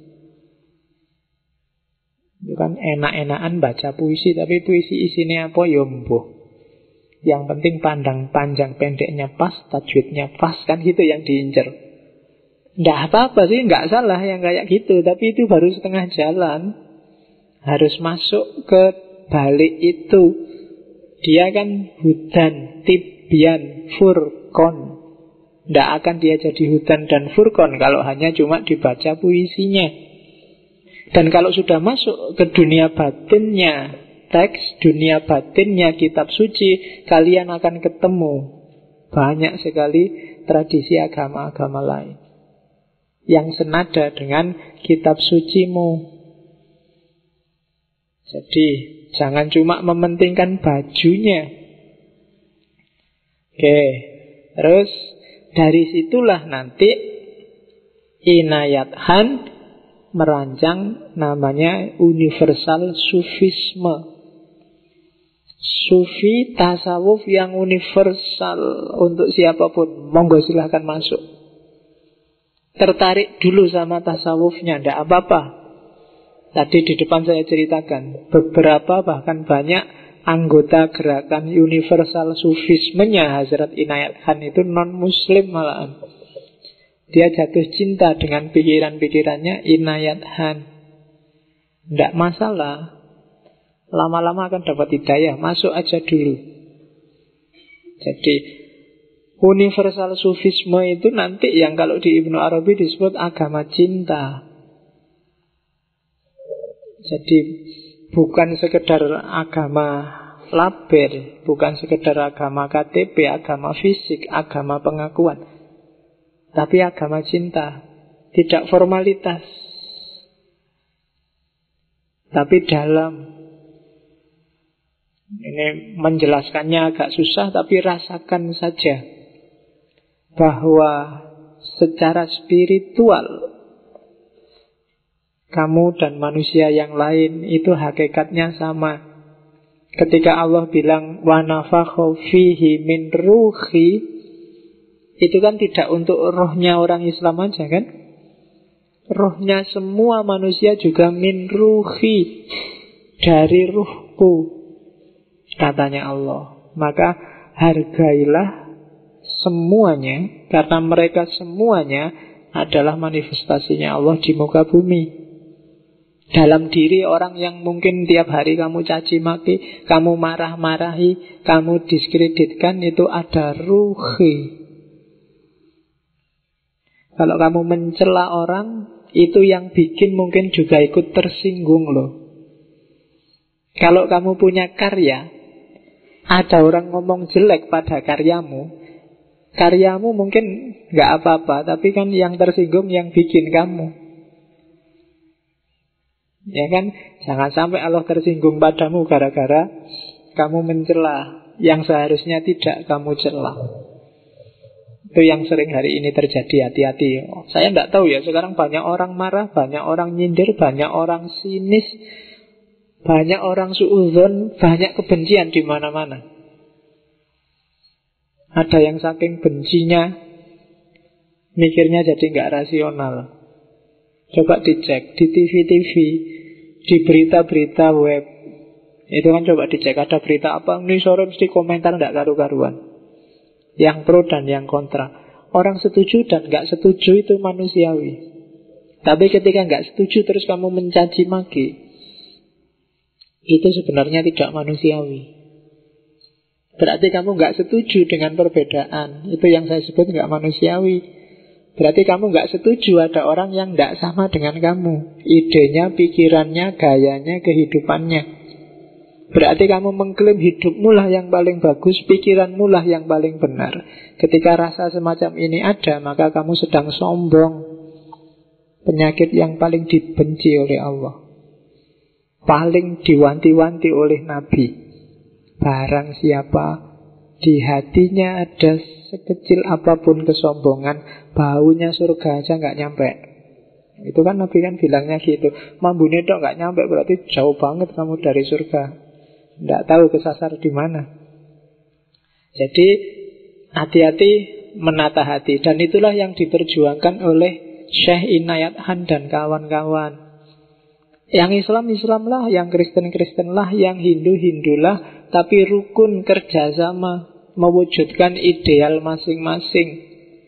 Itu kan enak-enakan baca puisi, tapi puisi isinya apa ya mbuh. Yang penting pandang panjang pendeknya pas, tajwidnya pas, kan gitu yang diincer. Nggak apa-apa sih, nggak salah yang kayak gitu, tapi itu baru setengah jalan. Harus masuk ke balik itu. Dia kan hudan, tip Tibyan, Furqon. Tidak akan dia jadi hudan dan furqon kalau hanya cuma dibaca puisinya. Dan kalau sudah masuk ke dunia batinnya teks, dunia batinnya kitab suci, kalian akan ketemu banyak sekali tradisi agama-agama lain yang senada dengan kitab sucimu. Jadi jangan cuma mementingkan bajunya. Oke, terus dari situlah nanti Inayat Khan merancang namanya universal sufisme. Sufi tasawuf yang universal untuk siapapun. Monggo silahkan masuk. Tertarik dulu sama tasawufnya, tidak apa-apa. Tadi di depan saya ceritakan beberapa bahkan banyak anggota gerakan universal sufismenya Hazrat Inayat Khan itu non-muslim malahan. Dia jatuh cinta dengan pikiran-pikirannya Inayat Khan. Tidak masalah. Lama-lama akan dapat hidayah. Masuk aja dulu. Jadi universal sufisme itu nanti yang kalau di Ibnu Arabi disebut agama cinta. Jadi bukan sekedar agama label, bukan sekedar agama KTP, agama fisik, agama pengakuan, tapi agama cinta. Tidak formalitas, tapi dalam. Ini menjelaskannya agak susah, tapi rasakan saja bahwa secara spiritual kamu dan manusia yang lain itu hakikatnya sama. Ketika Allah bilang wa nafakha fihi min ruhi, itu kan tidak untuk rohnya orang Islam aja kan? Rohnya semua manusia juga min ruhi, dari ruhku, katanya Allah. Maka hargailah semuanya, karena mereka semuanya adalah manifestasinya Allah di muka bumi. Dalam diri orang yang mungkin tiap hari kamu caci maki, kamu marah-marahi, kamu diskreditkan, itu ada ruhi. Kalau kamu mencela orang, itu yang bikin mungkin juga ikut tersinggung loh. Kalau kamu punya karya, ada orang ngomong jelek pada karyamu, karyamu mungkin gak apa-apa, tapi kan yang tersinggung yang bikin kamu. Ya kan? Jangan sampai Allah tersinggung padamu gara-gara kamu mencela yang seharusnya tidak kamu cela. Itu yang sering hari ini terjadi, hati-hati. Saya tidak tahu ya, sekarang banyak orang marah, banyak orang nyindir, banyak orang sinis, banyak orang suudzon, banyak kebencian di mana-mana. Ada yang saking bencinya mikirnya jadi nggak rasional. Coba dicek di TV-TV, di berita-berita web. Itu kan coba dicek, ada berita apa, ini sore mesti komentar nggak karu-karuan. Yang pro dan yang kontra. Orang setuju dan nggak setuju itu manusiawi. Tapi ketika nggak setuju terus kamu mencaci maki, itu sebenarnya tidak manusiawi. Berarti kamu nggak setuju dengan perbedaan. Itu yang saya sebut nggak manusiawi. Berarti kamu nggak setuju ada orang yang nggak sama dengan kamu. Idenya, pikirannya, gayanya, kehidupannya. Berarti kamu mengklaim hidupmu lah yang paling bagus, pikiranmu lah yang paling benar. Ketika rasa semacam ini ada, maka kamu sedang sombong. Penyakit yang paling dibenci oleh Allah, paling diwanti-wanti oleh Nabi. Barang siapa di hatinya ada sekecil apapun kesombongan, baunya surga aja nggak nyampe. Itu kan Nabi kan bilangnya gitu. Mambune tok nggak nyampe berarti jauh banget kamu dari surga. Nggak tahu kesasar di mana. Jadi hati-hati menata hati. Dan itulah yang diperjuangkan oleh Syekh Inayat Khan dan kawan-kawan. Yang Islam lah, yang Kristen lah, yang Hindu lah, tapi rukun kerjasama, mewujudkan ideal masing-masing.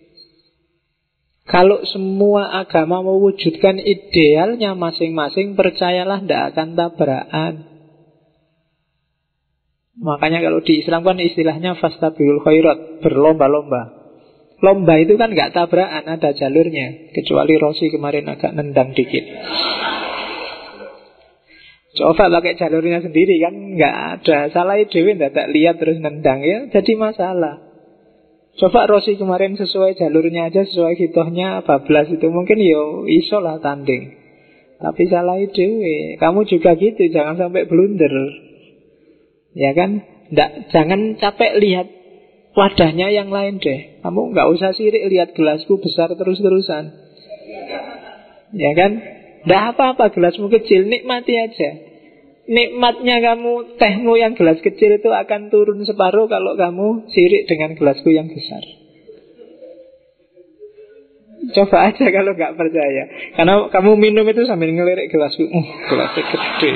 Kalau semua agama mewujudkan idealnya masing-masing, percayalah tidak akan tabrakan. Makanya kalau di Islam kan istilahnya fastabiqul khairat, berlomba-lomba. Lomba itu kan nggak tabrakan, ada jalurnya. Kecuali Rossi kemarin agak nendang dikit. Coba pakai jalurnya sendiri kan nggak ada. Salah dewe ndak lihat terus nendang ya, jadi masalah. Coba Rossi kemarin sesuai jalurnya aja, sesuai hitohnya bablas itu mungkin yo iso lah tanding. Tapi salah dewe. Kamu juga gitu, jangan sampai blunder. Ya kan? Jangan capek lihat wadahnya yang lain deh. Kamu nggak usah sirik lihat gelasku besar terus-terusan. Ya kan? Nggak apa-apa gelasmu kecil, nikmati aja. Nikmatnya kamu, tehmu yang gelas kecil itu akan turun separuh kalau kamu sirik dengan gelasku yang besar. Coba aja kalau nggak percaya. Karena kamu minum itu sambil ngelirik gelasku, gelasnya gede.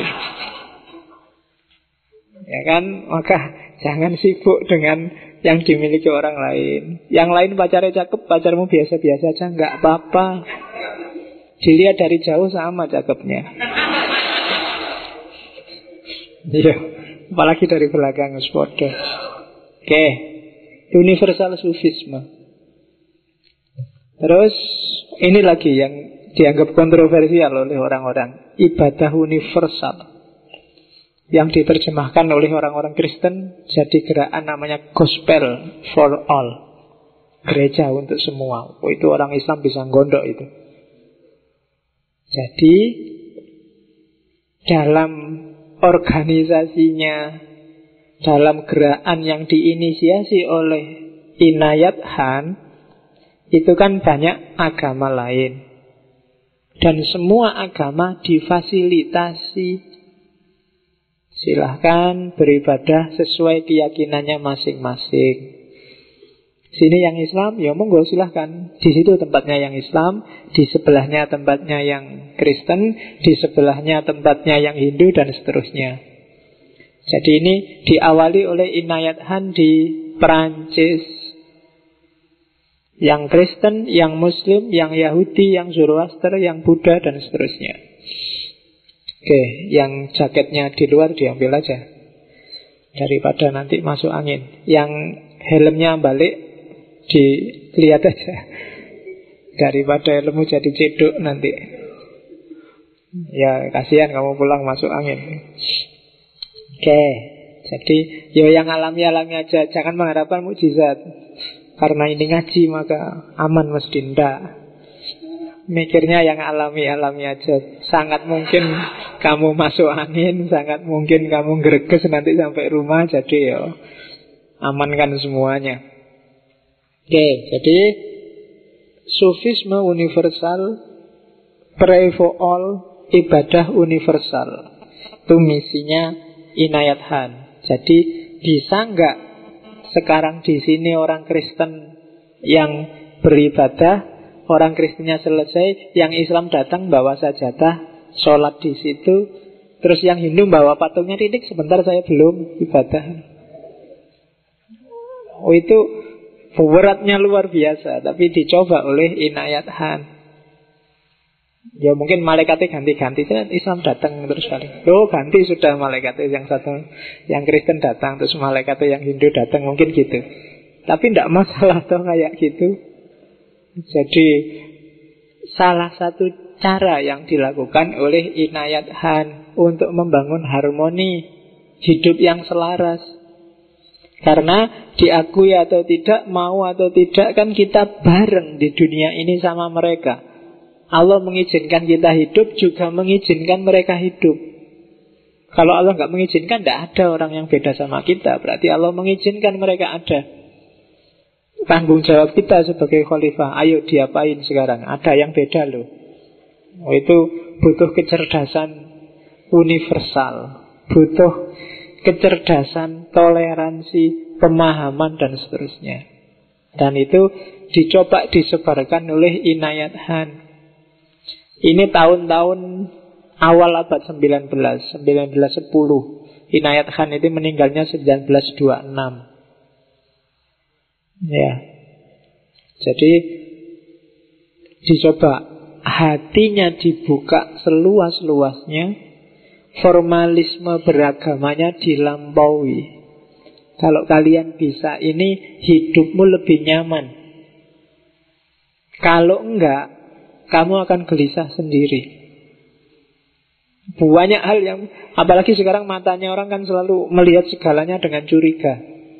Ya kan, maka jangan sibuk dengan yang dimiliki orang lain. Yang lain pacarnya cakep, pacarmu biasa-biasa aja, nggak apa-apa. Dilihat dari jauh sama cakepnya. Iya, apalagi dari belakang sepodo. Oke, universal sufisme. Terus ini lagi yang dianggap kontroversial oleh orang-orang, ibadah universal, yang diterjemahkan oleh orang-orang Kristen jadi gerakan namanya gospel for all, gereja untuk semua. Oh, itu orang Islam bisa gondok itu. Jadi dalam organisasinya, dalam gerakan yang diinisiasi oleh Inayat Khan, itu kan banyak agama lain. Dan semua agama difasilitasi. Silahkan beribadah sesuai keyakinannya masing-masing. Sini yang Islam, ya monggo silahkan. Di situ tempatnya yang Islam, di sebelahnya tempatnya yang Kristen, di sebelahnya tempatnya yang Hindu, dan seterusnya. Jadi ini diawali oleh Inayat Khan di Perancis. Yang Kristen, yang Muslim, yang Yahudi, yang Zoroaster, yang Buddha, dan seterusnya. Oke, yang jaketnya di luar diambil aja, daripada nanti masuk angin. Yang helmnya balik dilihat aja, daripada helmmu jadi ceduk nanti. Ya kasihan kamu pulang masuk angin. Oke, jadi yo yang alami-alami aja, jangan mengharapkan mukjizat. Karena ini ngaji maka aman mesti ndak. Mikirnya yang alami-alami aja. Sangat mungkin kamu masuk angin, sangat mungkin kamu greges nanti sampai rumah. Jadi ya amankan semuanya. Oke, jadi sufisme universal, pray for all, ibadah universal. Itu misinya Inayat Khan. Jadi bisa nggak sekarang di sini orang Kristen yang beribadah, orang Kristennya selesai, yang Islam datang bawa sajadah, sholat di situ, terus yang Hindu bawa patungnya, titik sebentar saya belum ibadah. Oh itu beratnya luar biasa, tapi dicoba oleh Inayat Khan. Ya mungkin malaikatnya ganti-ganti, Islam datang terus kali. Oh ganti sudah malaikatnya, yang satu yang Kristen datang, terus malaikatnya yang Hindu datang, mungkin gitu. Tapi tidak masalah toh kayak gitu. Jadi salah satu cara yang dilakukan oleh Inayat Khan untuk membangun harmoni hidup yang selaras. Karena diakui atau tidak, mau atau tidak, kan kita bareng di dunia ini sama mereka. Allah mengizinkan kita hidup, juga mengizinkan mereka hidup. Kalau Allah nggak mengizinkan, tidak ada orang yang beda sama kita. Berarti Allah mengizinkan mereka ada. Tanggung jawab kita sebagai khalifah, ayo diapain sekarang? Ada yang beda loh. Oh, itu butuh kecerdasan universal, butuh kecerdasan, toleransi, pemahaman, dan seterusnya. Dan itu dicoba disebarkan oleh Inayat Khan. Ini tahun-tahun awal abad 1910. Inayat Khan itu meninggalnya 1926. Ya. Jadi dicoba, hatinya dibuka seluas-luasnya, formalisme beragamanya dilampaui. Kalau kalian bisa ini, hidupmu lebih nyaman. Kalau enggak, kamu akan gelisah sendiri. Banyak hal yang, apalagi sekarang matanya orang kan selalu melihat segalanya dengan curiga.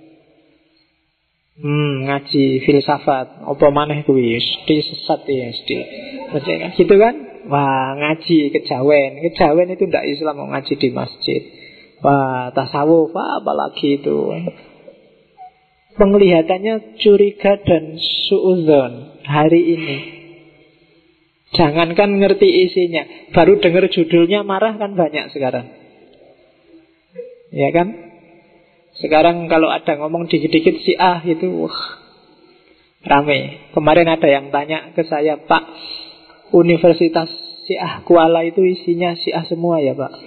Ngaji filsafat, apa maneh kuwi, mesti sesat ya, mesti. Maksudnya gitu kan? Wah, ngaji kejawen. Kejawen itu ndak Islam, mau ngaji di masjid. Wah, tasawuf, apalagi itu. Penglihatannya curiga dan suudzon hari ini. Jangankan ngerti isinya, baru dengar judulnya marah kan banyak sekarang. Ya kan? Sekarang kalau ada ngomong dikit-dikit Syiah itu rame. Kemarin ada yang tanya ke saya, Pak, Universitas Syiah Kuala itu isinya Syiah semua ya Pak?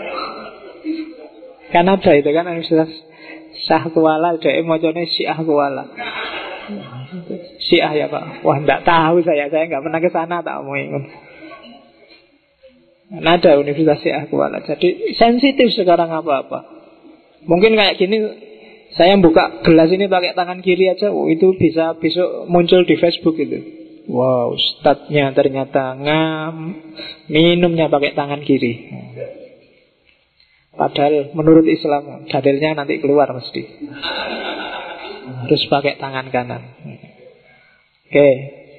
Kan ada itu kan Universitas Syiah Kuala, dia mocone Syiah Kuala. Syiah ya Pak? Wah enggak tahu saya enggak pernah ke sana, tak mau ikut. Ada Universitas Syiah Kuala. Jadi sensitif sekarang apa-apa. Mungkin kayak gini, saya buka gelas ini pakai tangan kiri aja, itu bisa besok muncul di Facebook itu. Wow, ustadznya ternyata minumnya pakai tangan kiri. Padahal menurut Islam dalilnya nanti keluar mesti. Harus pakai tangan kanan. Oke.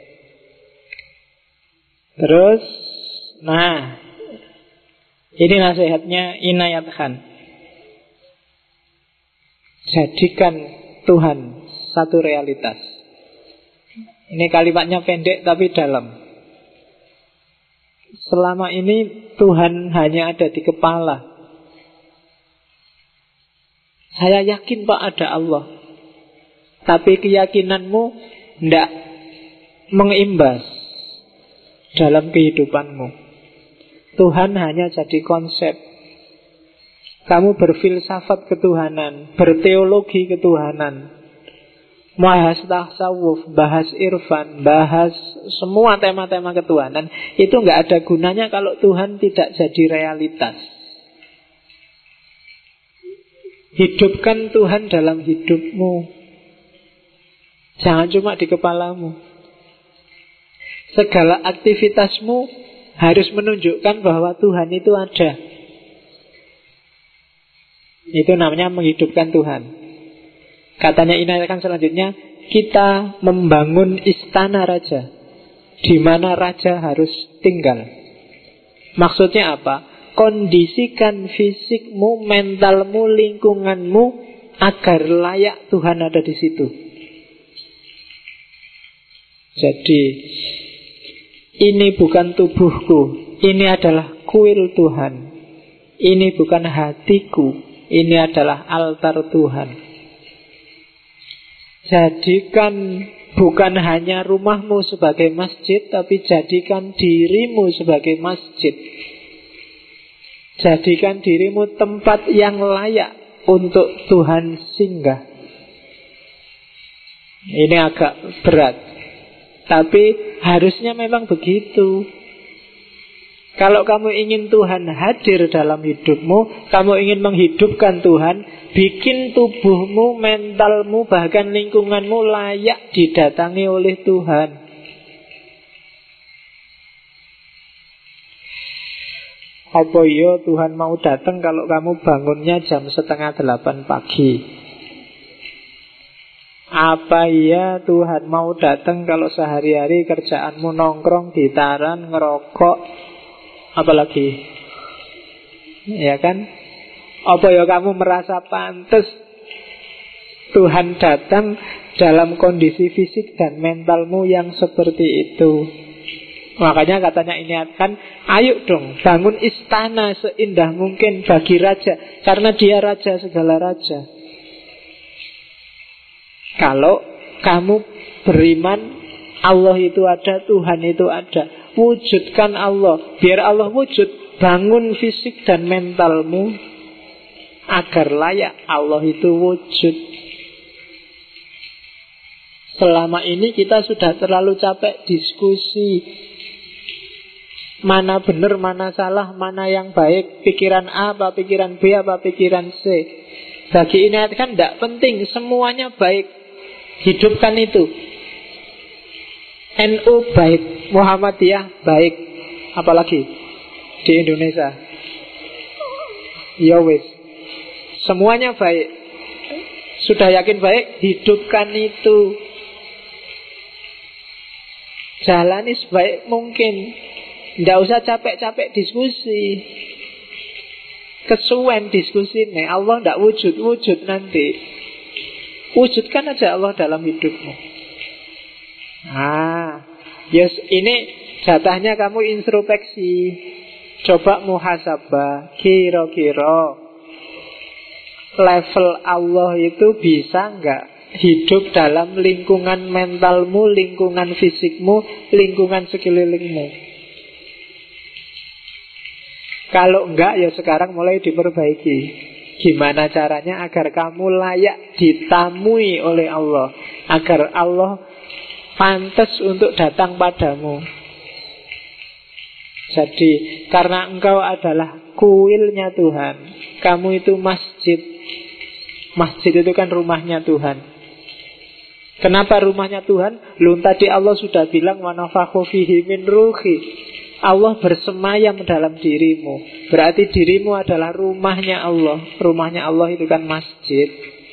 Terus, nah, ini nasihatnya Inayat Khan. Jadikan Tuhan satu realitas. Ini kalimatnya pendek tapi dalam. Selama ini Tuhan hanya ada di kepala. Saya yakin Pak ada Allah. Tapi keyakinanmu tidak mengimbas dalam kehidupanmu. Tuhan hanya jadi konsep. Kamu berfilsafat ketuhanan, berteologi ketuhanan, bahas tasawuf, bahas irfan, bahas semua tema-tema ketuhanan. Itu nggak ada gunanya kalau Tuhan tidak jadi realitas. Hidupkan Tuhan dalam hidupmu. Jangan cuma di kepalamu. Segala aktivitasmu harus menunjukkan bahwa Tuhan itu ada. Itu namanya menghidupkan Tuhan. Katanya Inayat selanjutnya, kita membangun istana raja, di mana raja harus tinggal. Maksudnya apa? Kondisikan fisikmu, mentalmu, lingkunganmu agar layak Tuhan ada di situ. Jadi ini bukan tubuhku, ini adalah kuil Tuhan. Ini bukan hatiku, ini adalah altar Tuhan. Jadikan bukan hanya rumahmu sebagai masjid, tapi jadikan dirimu sebagai masjid. Jadikan dirimu tempat yang layak untuk Tuhan singgah. Ini agak berat, tapi harusnya memang begitu. Kalau kamu ingin Tuhan hadir dalam hidupmu, kamu ingin menghidupkan Tuhan, bikin tubuhmu, mentalmu, bahkan lingkunganmu layak didatangi oleh Tuhan. Apa iya Tuhan mau datang kalau kamu bangunnya jam 7:30 pagi? Apa iya Tuhan mau datang kalau sehari-hari kerjaanmu nongkrong, gitaran, ngerokok, apalagi, ya kan? Apa ya kamu merasa pantas Tuhan datang dalam kondisi fisik dan mentalmu yang seperti itu? Makanya katanya ini kan, ayo dong bangun istana seindah mungkin bagi raja, karena dia raja segala raja. Kalau kamu beriman Allah itu ada, Tuhan itu ada, wujudkan Allah. Biar Allah wujud, bangun fisik dan mentalmu agar layak Allah itu wujud. Selama ini kita sudah terlalu capek diskusi mana benar, mana salah, mana yang baik, pikiran A apa pikiran B apa pikiran C. Bagi inayat kan tidak penting, semuanya baik. Hidupkan itu. NU baik, Muhammadiyah baik. Apalagi di Indonesia. Ya wis, semuanya baik. Sudah yakin baik, hidupkan itu. Jalani sebaik mungkin. Tidak usah capek-capek diskusi. Kesuwen diskusi nih. Allah tidak wujud nanti. Wujudkan aja Allah dalam hidupmu. Yes, ini jatahnya kamu introspeksi. Coba muhasabah. Kira-kira level Allah itu bisa nggak hidup dalam lingkungan mentalmu, lingkungan fisikmu, lingkungan sekelilingmu? Kalau enggak, ya sekarang mulai diperbaiki. Gimana caranya agar kamu layak ditamui oleh Allah, agar Allah pantas untuk datang padamu. Jadi, karena engkau adalah kuilnya Tuhan, kamu itu masjid. Masjid itu kan rumahnya Tuhan. Kenapa rumahnya Tuhan? Tadi Allah sudah bilang, wa nafakhu fihi min ruhi. Allah bersemayam dalam dirimu. Berarti dirimu adalah rumahnya Allah. Rumahnya Allah itu kan masjid.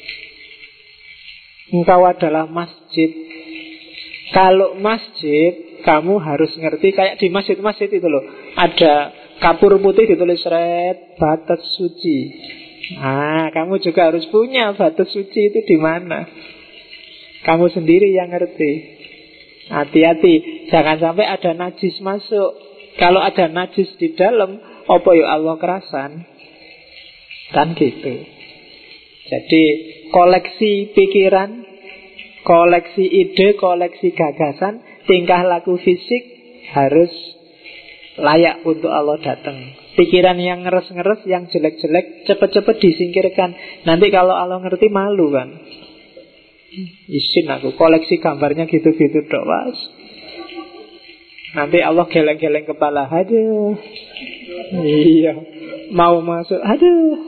Engkau adalah masjid. Kalau masjid, kamu harus ngerti. Kayak di masjid-masjid itu loh, ada kapur putih ditulis red, batas suci. Kamu juga harus punya batas suci itu di mana. Kamu sendiri yang ngerti. Hati-hati, jangan sampai ada najis masuk. Kalau ada najis di dalam, apa ya Allah kerasan? Kan gitu. Jadi koleksi pikiran, koleksi ide, koleksi gagasan, tingkah laku fisik harus layak untuk Allah datang. Pikiran yang ngeres-ngeres, yang jelek-jelek, cepet-cepet disingkirkan. Nanti kalau Allah ngerti malu kan. Isin aku koleksi gambarnya gitu-gitu dok mas. Nanti Allah geleng-geleng kepala. Aduh. Iya. Mau masuk. Aduh.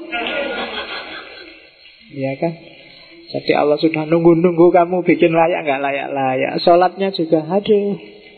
Iya kan. Jadi Allah sudah nunggu-nunggu kamu bikin layak gak layak-layak. Sholatnya juga aduh.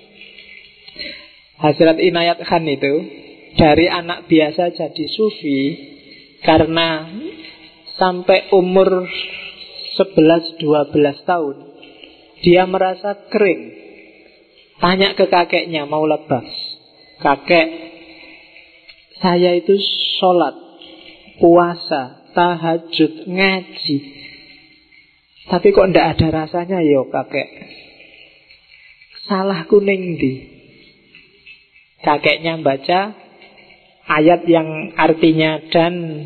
Hazrat Inayat Khan itu dari anak biasa jadi sufi karena sampai umur 11-12 tahun dia merasa kering. Tanya ke kakeknya mau lebas. Kakek, saya itu sholat, puasa, tahajud, ngaji, tapi kok ndak ada rasanya yo kakek. Salah kuning di. Kakeknya baca ayat yang artinya dan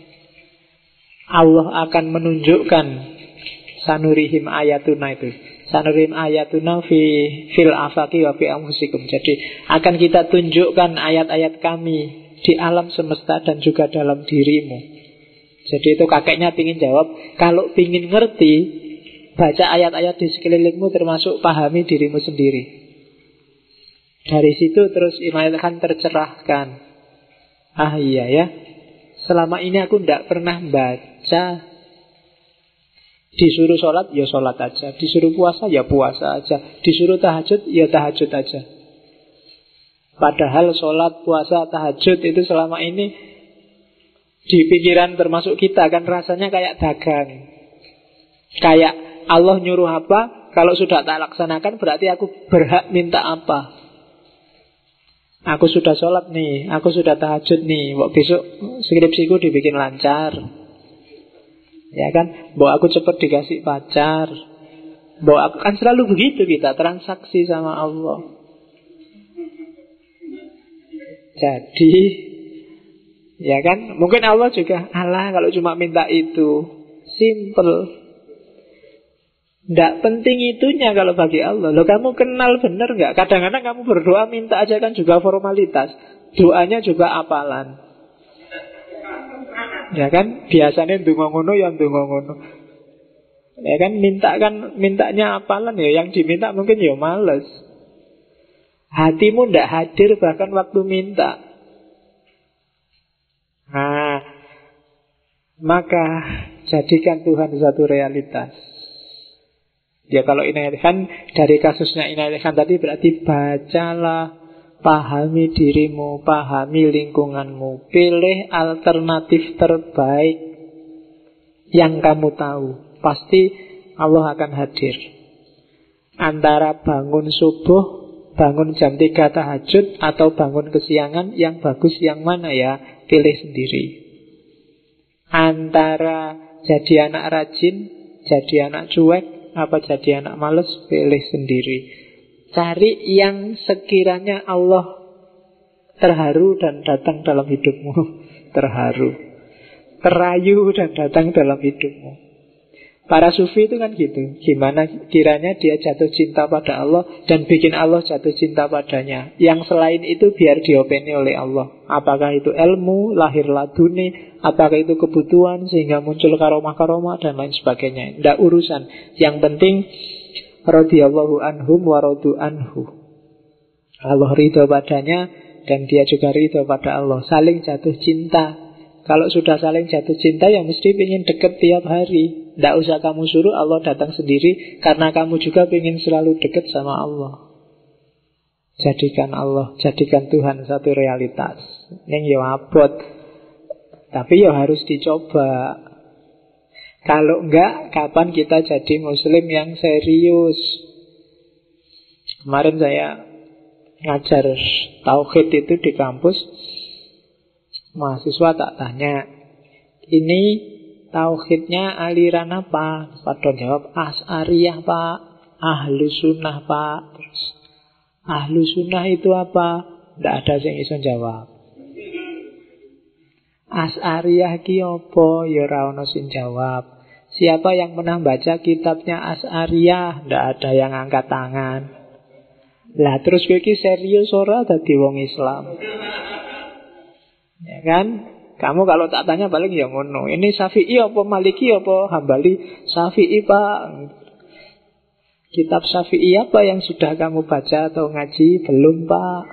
Allah akan menunjukkan sanurihim ayatuna itu. Sanurihim ayatuna fil afaqi wa fi anfusikum. Jadi akan kita tunjukkan ayat-ayat kami di alam semesta dan juga dalam dirimu. Jadi itu kakeknya pingin jawab, kalau pingin ngerti, baca ayat-ayat di sekelilingmu termasuk pahami dirimu sendiri. Dari situ terus Inayat Khan tercerahkan. Iya ya, selama ini aku tidak pernah baca. Disuruh sholat, ya sholat aja. Disuruh puasa, ya puasa aja. Disuruh tahajud, ya tahajud aja. Padahal sholat, puasa, tahajud itu selama ini di pikiran termasuk kita kan rasanya kayak dagang. Kayak Allah nyuruh apa, kalau sudah tak laksanakan berarti aku berhak minta apa. Aku sudah sholat nih, aku sudah tahajud nih, besok skripsiku dibikin lancar. Ya kan, bahwa aku cepat dikasih pacar, bahwa aku kan selalu begitu kita transaksi sama Allah. Jadi, ya kan, mungkin Allah juga Allah kalau cuma minta itu, simple. Tidak penting itunya kalau bagi Allah. Loh kamu kenal benar nggak? Kadang-kadang kamu berdoa minta aja kan juga formalitas. Doanya juga apalan. Ya kan, biasanya ndonga ngono ya ndonga ngono. Ya kan, mintanya apalan ya, yang diminta mungkin ya males. Hatimu ndak hadir bahkan waktu minta. Maka jadikan Tuhan satu realitas. Ya kalau Inayat Khan, dari kasusnya Inayat Khan tadi berarti bacalah, pahami dirimu, pahami lingkunganmu, pilih alternatif terbaik yang kamu tahu. Pasti Allah akan hadir. Antara bangun subuh, bangun jam 3 tahajud, atau bangun kesiangan, yang bagus yang mana ya? Pilih sendiri. Antara jadi anak rajin, jadi anak cuek, apa jadi anak males, pilih sendiri. Cari yang sekiranya Allah terharu dan datang dalam hidupmu. Terharu, terayu dan datang dalam hidupmu. Para sufi itu kan gitu. Gimana kiranya dia jatuh cinta pada Allah dan bikin Allah jatuh cinta padanya. Yang selain itu biar diopeni oleh Allah. Apakah itu ilmu, lahir laduni, apakah itu kebutuhan sehingga muncul karomah-karomah dan lain sebagainya. Tidak urusan. Yang penting radhiyallahu anhum wa radu anhu. Allah ridho padanya dan dia juga ridho pada Allah. Saling jatuh cinta. Kalau sudah saling jatuh cinta, ya mesti ingin dekat tiap hari. Tidak usah kamu suruh, Allah datang sendiri. Karena kamu juga ingin selalu dekat sama Allah. Jadikan Allah, jadikan Tuhan satu realitas. Ini ya abot, tapi ya harus dicoba. Kalau enggak, kapan kita jadi muslim yang serius? Kemarin saya ngajar tauhid itu di kampus. Mahasiswa tak tanya, ini tauhidnya aliran apa? Pada jawab, Asy'ariyah Pak, Ahlu Sunnah Pak. Terus, Ahlu Sunnah itu apa? Tidak ada yang bisa jawab. Asy'ariyah ki apa? Ya ora ono sing jawab. Siapa yang pernah baca kitabnya Asy'ariyah? Tidak ada yang angkat tangan. Lah terus kowe iki serius ora dadi wong Islam? Ya kan? Kamu kalau tak tanya paling ya ngono. Ini Syafi'i apa Maliki apa Hambali? Syafi'i Pak. Kitab Syafi'i apa yang sudah kamu baca atau ngaji? Belum Pak.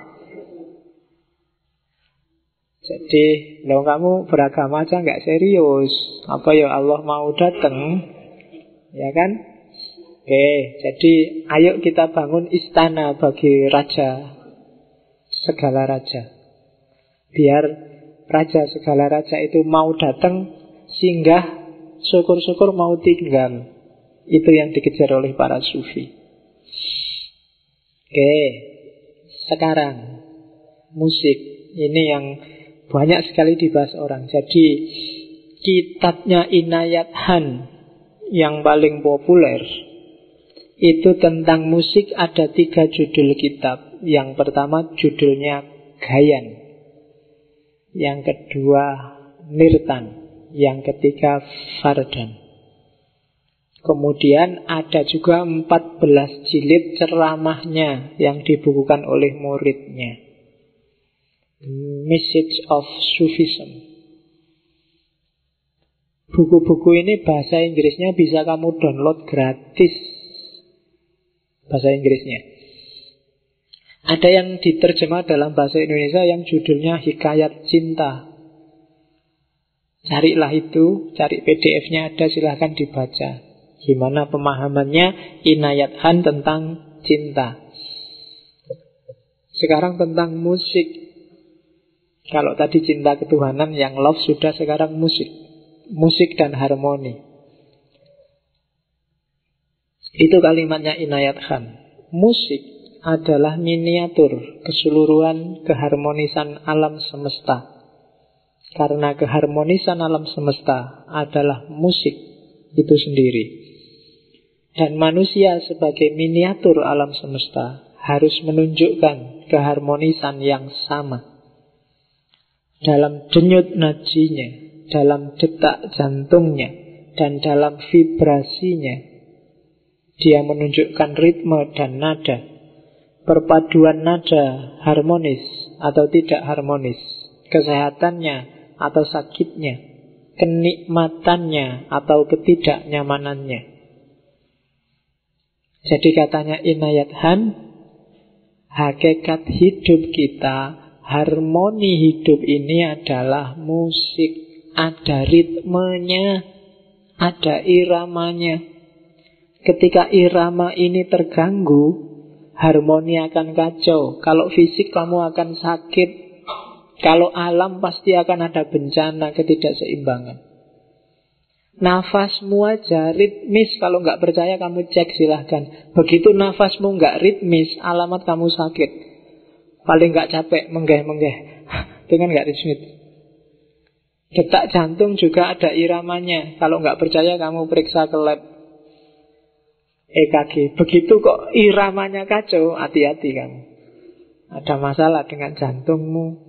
Jadi kalau kamu beragama aja nggak serius. Apa ya Allah mau datang? Ya kan? Oke, jadi ayo kita bangun istana bagi raja, segala raja. Biar raja segala raja itu mau datang, singgah, syukur-syukur mau tinggal. Itu yang dikejar oleh para sufi. Oke, sekarang musik. Ini yang banyak sekali dibahas orang. Jadi kitabnya Inayat Khan yang paling populer itu tentang musik, ada 3 judul kitab. Yang pertama judulnya Gayan, yang kedua Nirtan, yang ketiga Fardan. Kemudian ada juga 14 jilid ceramahnya yang dibukukan oleh muridnya, Message of Sufism. Buku-buku ini bahasa Inggrisnya bisa kamu download gratis, bahasa Inggrisnya. Ada yang diterjemah dalam bahasa Indonesia yang judulnya Hikayat Cinta. Carilah itu, cari PDF-nya ada, silahkan dibaca. Gimana pemahamannya Inayat Khan tentang cinta. Sekarang tentang musik. Kalau tadi cinta ketuhanan yang love, sudah sekarang musik. Musik dan harmoni. Itu kalimatnya Inayat Khan. Musik adalah miniatur keseluruhan keharmonisan alam semesta. Karena keharmonisan alam semesta adalah musik itu sendiri. Dan manusia sebagai miniatur alam semesta harus menunjukkan keharmonisan yang sama. Dalam denyut nadinya, dalam detak jantungnya, dan dalam vibrasinya. Dia menunjukkan ritme dan nada. Perpaduan nada harmonis atau tidak harmonis, kesehatannya atau sakitnya, kenikmatannya atau ketidaknyamanannya. Jadi katanya Inayat Khan, hakikat hidup kita, harmoni hidup ini adalah musik. Ada ritmenya, ada iramanya. Ketika irama ini terganggu, harmoni akan kacau. Kalau fisik kamu akan sakit. Kalau alam pasti akan ada bencana, ketidakseimbangan. Nafasmu aja ritmis. Kalau nggak percaya kamu cek silahkan. Begitu nafasmu nggak ritmis, alamat kamu sakit. Paling nggak capek, menggeh-menggeh. Itu kan nggak ritmis. Detak jantung juga ada iramanya. Kalau nggak percaya kamu periksa ke lab EKG. Begitu kok iramanya kacau, hati-hati kamu. Ada masalah dengan jantungmu.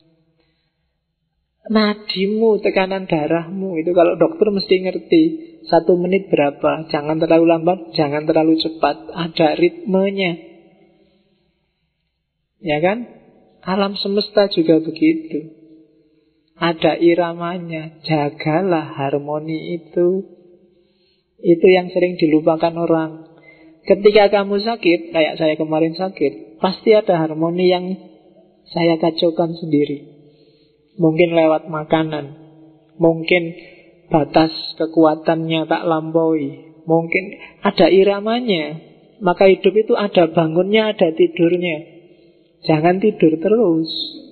Nadimu, tekanan darahmu, itu kalau dokter mesti ngerti 1 menit berapa. Jangan terlalu lambat, jangan terlalu cepat. Ada ritmenya. Ya kan? Alam semesta juga begitu. Ada iramanya. Jagalah harmoni itu. Itu yang sering dilupakan orang. Ketika kamu sakit, kayak saya kemarin sakit, pasti ada harmoni yang saya kacaukan sendiri. Mungkin lewat makanan, mungkin batas kekuatannya tak lampaui, mungkin ada iramanya. Maka hidup itu ada bangunnya, ada tidurnya. Jangan tidur terus.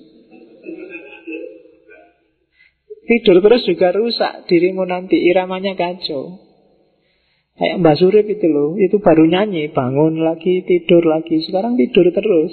Tidur terus juga rusak dirimu nanti, iramanya kacau. Kayak Mbak Surip itu loh, itu baru nyanyi, bangun lagi, tidur lagi. Sekarang tidur terus.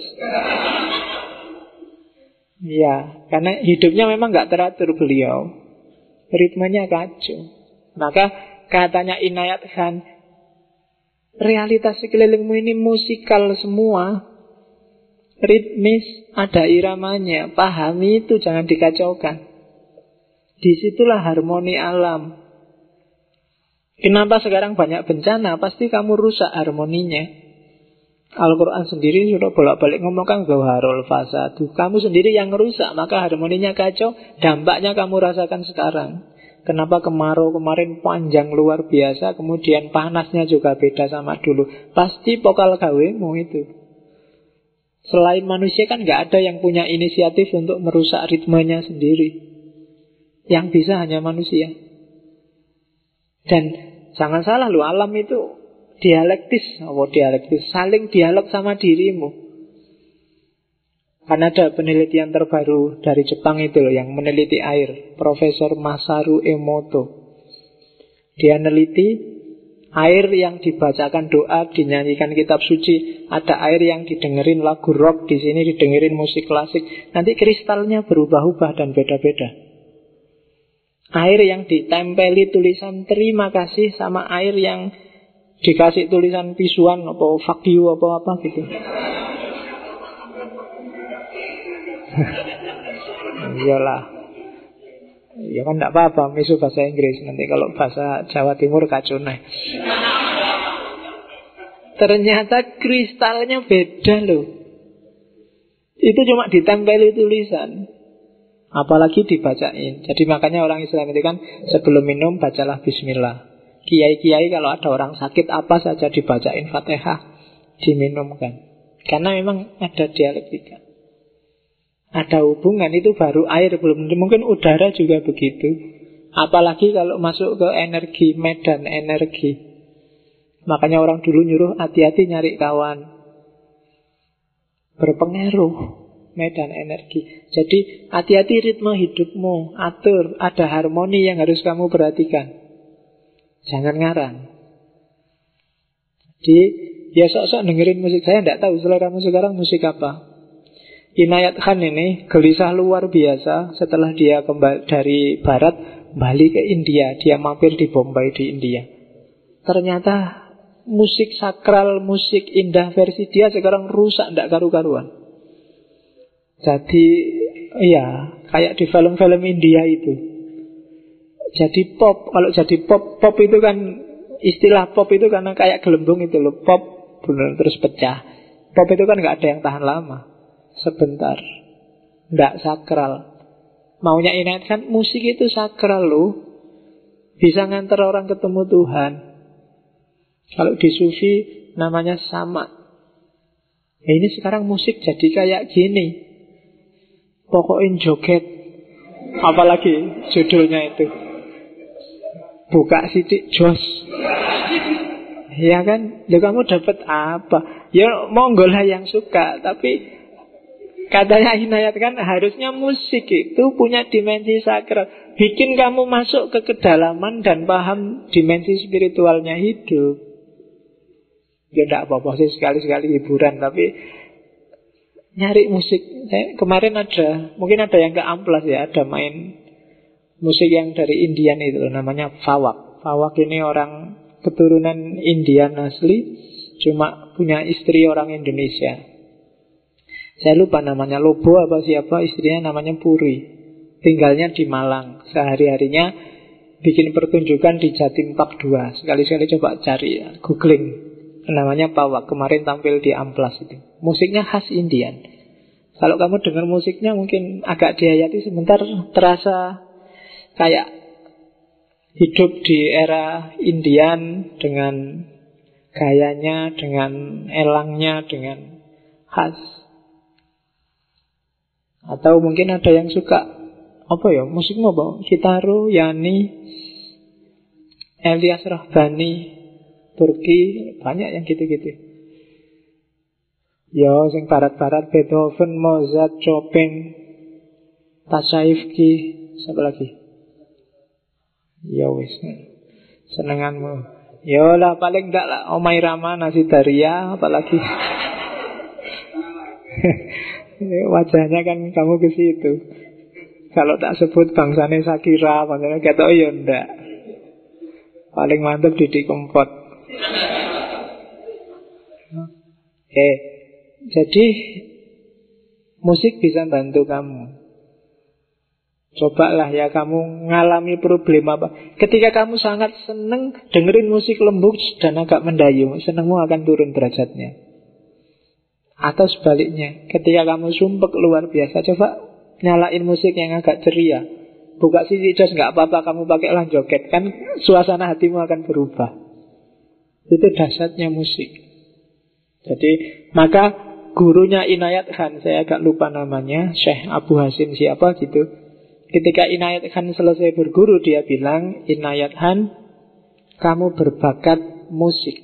Ya, karena hidupnya memang gak teratur beliau. Ritmenya kacau. Maka katanya Inayat Khan, realitas sekelilingmu ini musikal semua. Ritmis, ada iramanya. Pahami itu, jangan dikacaukan. Disitulah harmoni alam. Kenapa sekarang banyak bencana? Pasti kamu rusak harmoninya. Al-Quran sendiri sudah bolak-balik ngomongkan Zaharul fasadu. Kamu sendiri yang rusak, maka harmoninya kacau. Dampaknya kamu rasakan sekarang. Kenapa kemarau kemarin panjang luar biasa, kemudian panasnya juga beda sama dulu. Pasti pokal gawemu itu. Selain manusia kan gak ada yang punya inisiatif untuk merusak ritmenya sendiri. Yang bisa hanya manusia. Dan jangan salah loh, alam itu dialektis, saling dialog sama dirimu. Kan ada penelitian terbaru dari Jepang itu loh, yang meneliti air, Profesor Masaru Emoto. Dia neliti air yang dibacakan doa, dinyanyikan kitab suci, ada air yang didengerin lagu rock, di sini didengerin musik klasik. Nanti kristalnya berubah-ubah dan beda-beda. Air yang ditempeli tulisan terima kasih sama air yang dikasih tulisan pisuan apa fuck you apa gitu. Iyalah. Ya kan enggak apa-apa misu bahasa Inggris, nanti kalau bahasa Jawa Timur kacau nih. Ternyata kristalnya beda loh. Itu cuma ditempeli tulisan, apalagi dibacain. Jadi makanya orang Islam itu kan sebelum minum bacalah bismillah. Kiai-kiai kalau ada orang sakit apa saja dibacain Fatihah, diminumkan. Karena memang ada dialektika, ada hubungan. Itu baru air, belum mungkin udara juga begitu. Apalagi kalau masuk ke energi, medan energi. Makanya orang dulu nyuruh hati-hati nyari kawan. Berpengaruh medan energi. Jadi hati-hati ritme hidupmu, atur, ada harmoni yang harus kamu perhatikan. Jangan ngarang. Jadi ya sok-sok dengerin musik. Saya tidak tahu seleramu sekarang musik apa. Inayat Khan ini gelisah luar biasa. Setelah dia kembali dari barat, balik ke India. Dia mampir di Bombay di India. Ternyata musik sakral, musik indah versi dia sekarang rusak, tidak karu-karuan. Jadi iya, kayak di film-film India itu. Jadi pop, kalau jadi pop itu kan, istilah pop itu karena kayak gelembung itu loh. Pop benar terus pecah. Pop itu kan gak ada yang tahan lama, sebentar, gak sakral. Maunya Inayat kan musik itu sakral loh, bisa nganter orang ketemu Tuhan. Kalau di Sufi namanya sama. Ini sekarang musik jadi kayak gini, pokoknya joget. Apalagi judulnya itu buka sidik jos. Ya kan, ya kamu dapat apa? Ya monggo lah yang suka. Tapi katanya Inayat kan harusnya musik itu punya dimensi sakral, bikin kamu masuk ke kedalaman dan paham dimensi spiritualnya hidup. Ya tidak apa-apa sih sekali-sekali hiburan, tapi nyari musik. Kemarin mungkin ada yang ke Amplas ya, ada main musik yang dari Indian itu namanya Fawak. Fawak ini orang keturunan Indian asli, cuma punya istri orang Indonesia. Saya lupa namanya, Lobo apa siapa, istrinya namanya Puri. Tinggalnya di Malang. Sehari-harinya bikin pertunjukan di Jatim Park 2. Sekali-sekali coba cari ya, googling. Namanya Fawak. Kemarin tampil di Amplas itu. Musiknya khas Indian. Kalau kamu dengar musiknya mungkin agak dihayati sebentar, terasa kayak hidup di era Indian dengan gayanya, dengan elangnya, dengan khas. Atau mungkin ada yang suka apa ya, musik apa? Kitaro, Yani, Elias Rahbani, Turki, banyak yang gitu-gitu. Ya, sing barat-barat, Beethoven, Mozart, Chopin, Tassaivki, siapa lagi? Ya wis, senenganmu. Ya lah paling enggak lah Omai Rama, Nasi Daria, apalagi. Wajahnya kan kamu ke situ. Kalau tak sebut bangsane Shakira, bangsane kata ya ndak. Paling mantap Didi Kempot. Jadi musik bisa bantu kamu. Cobalah ya kamu ngalami problem apa. Ketika kamu sangat seneng dengerin musik lembut dan agak mendayu, senengmu akan turun derajatnya. Atau sebaliknya, ketika kamu sumpek luar biasa, coba nyalain musik yang agak ceria. Buka sisi jos gak apa-apa, kamu pakailah joget, kan suasana hatimu akan berubah. Itu dahsyatnya musik. Jadi maka gurunya Inayat Khan, saya agak lupa namanya, Syekh Abu Hasim siapa gitu. Ketika Inayat Khan selesai berguru, dia bilang, Inayat Khan, kamu berbakat musik.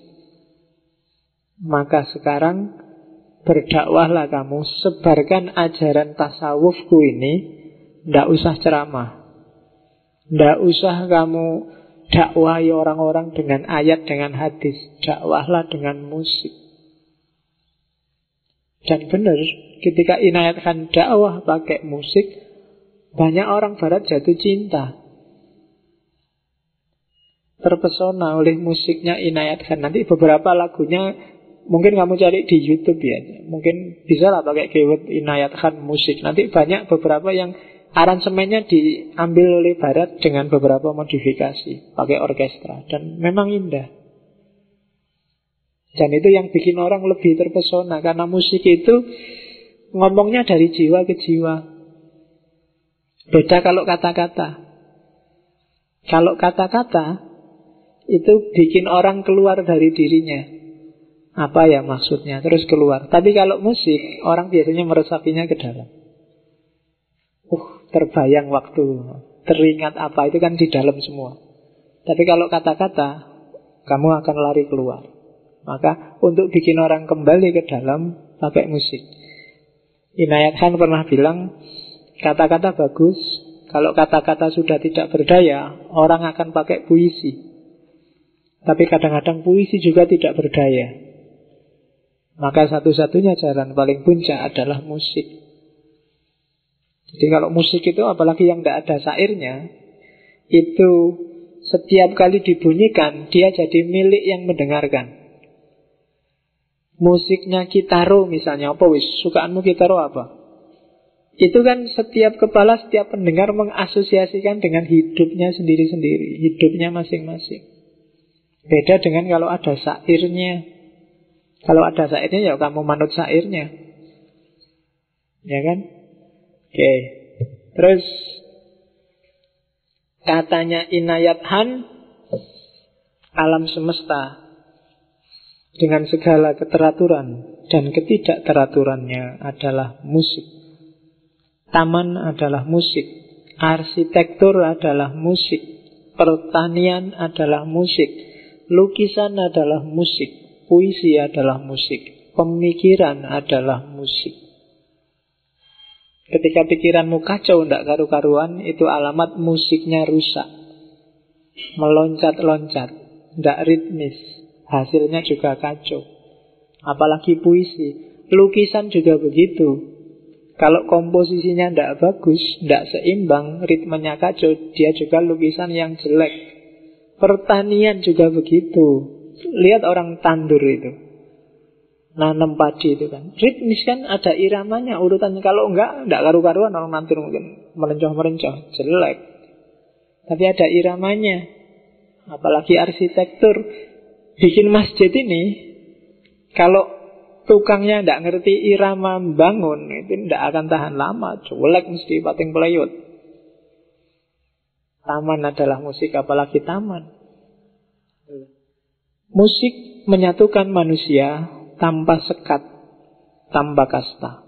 Maka sekarang berdakwahlah kamu, sebarkan ajaran tasawufku ini. Tidak usah ceramah, tidak usah kamu dakwahi orang-orang dengan ayat, dengan hadis. Dakwahlah dengan musik. Dan benar, ketika Inayat Khan dakwah pakai musik, banyak orang barat jatuh cinta, terpesona oleh musiknya Inayat Khan. Nanti beberapa lagunya mungkin kamu cari di YouTube ya, mungkin bisa lah pakai keyword Inayat Khan musik. Nanti banyak beberapa yang aransemennya diambil oleh barat dengan beberapa modifikasi, pakai orkestra, dan memang indah. Dan itu yang bikin orang lebih terpesona, karena musik itu ngomongnya dari jiwa ke jiwa. Beda kalau kata-kata. Kalau kata-kata itu bikin orang keluar dari dirinya. Apa ya maksudnya? Terus keluar. Tapi kalau musik, orang biasanya meresapinya ke dalam. Terbayang waktu, teringat apa, itu kan di dalam semua. Tapi kalau kata-kata, kamu akan lari keluar. Maka untuk bikin orang kembali ke dalam, pakai musik. Inayat Khan pernah bilang, kata-kata bagus. Kalau kata-kata sudah tidak berdaya, orang akan pakai puisi. Tapi kadang-kadang puisi juga tidak berdaya. Maka satu-satunya jalan paling puncak adalah musik. Jadi kalau musik itu, apalagi yang tidak ada syairnya, itu setiap kali dibunyikan, dia jadi milik yang mendengarkan. Musiknya Kitaro misalnya, apa wis? Sukaanmu Kitaro apa? Itu kan setiap kepala, setiap pendengar mengasosiasikan dengan hidupnya sendiri-sendiri, hidupnya masing-masing. Beda dengan kalau ada syairnya. Kalau ada syairnya, ya kamu manut syairnya. Ya kan? Oke. Terus katanya Inayat Khan, alam semesta dengan segala keteraturan dan ketidakteraturannya adalah musik. Taman adalah musik, arsitektur adalah musik, pertanian adalah musik, lukisan adalah musik, puisi adalah musik, pemikiran adalah musik. Ketika pikiranmu kacau, tidak karu-karuan, itu alamat musiknya rusak. Meloncat-loncat, tidak ritmis, hasilnya juga kacau. Apalagi puisi, lukisan juga begitu. Kalau komposisinya tidak bagus, tidak seimbang, ritmenya kacau, dia juga lukisan yang jelek. Pertanian juga begitu. Lihat orang tandur itu, nanam padi itu kan ritmis kan, ada iramanya, urutannya. Kalau enggak, karu-karuan orang nandur, mungkin melencoh-melencoh, jelek. Tapi ada iramanya. Apalagi arsitektur, bikin masjid ini, kalau tukangnya tidak ngerti irama bangun, itu tidak akan tahan lama, jelek, mesti pating peleyut. Taman adalah musik, apalagi taman. Musik menyatukan manusia tanpa sekat, tanpa kasta.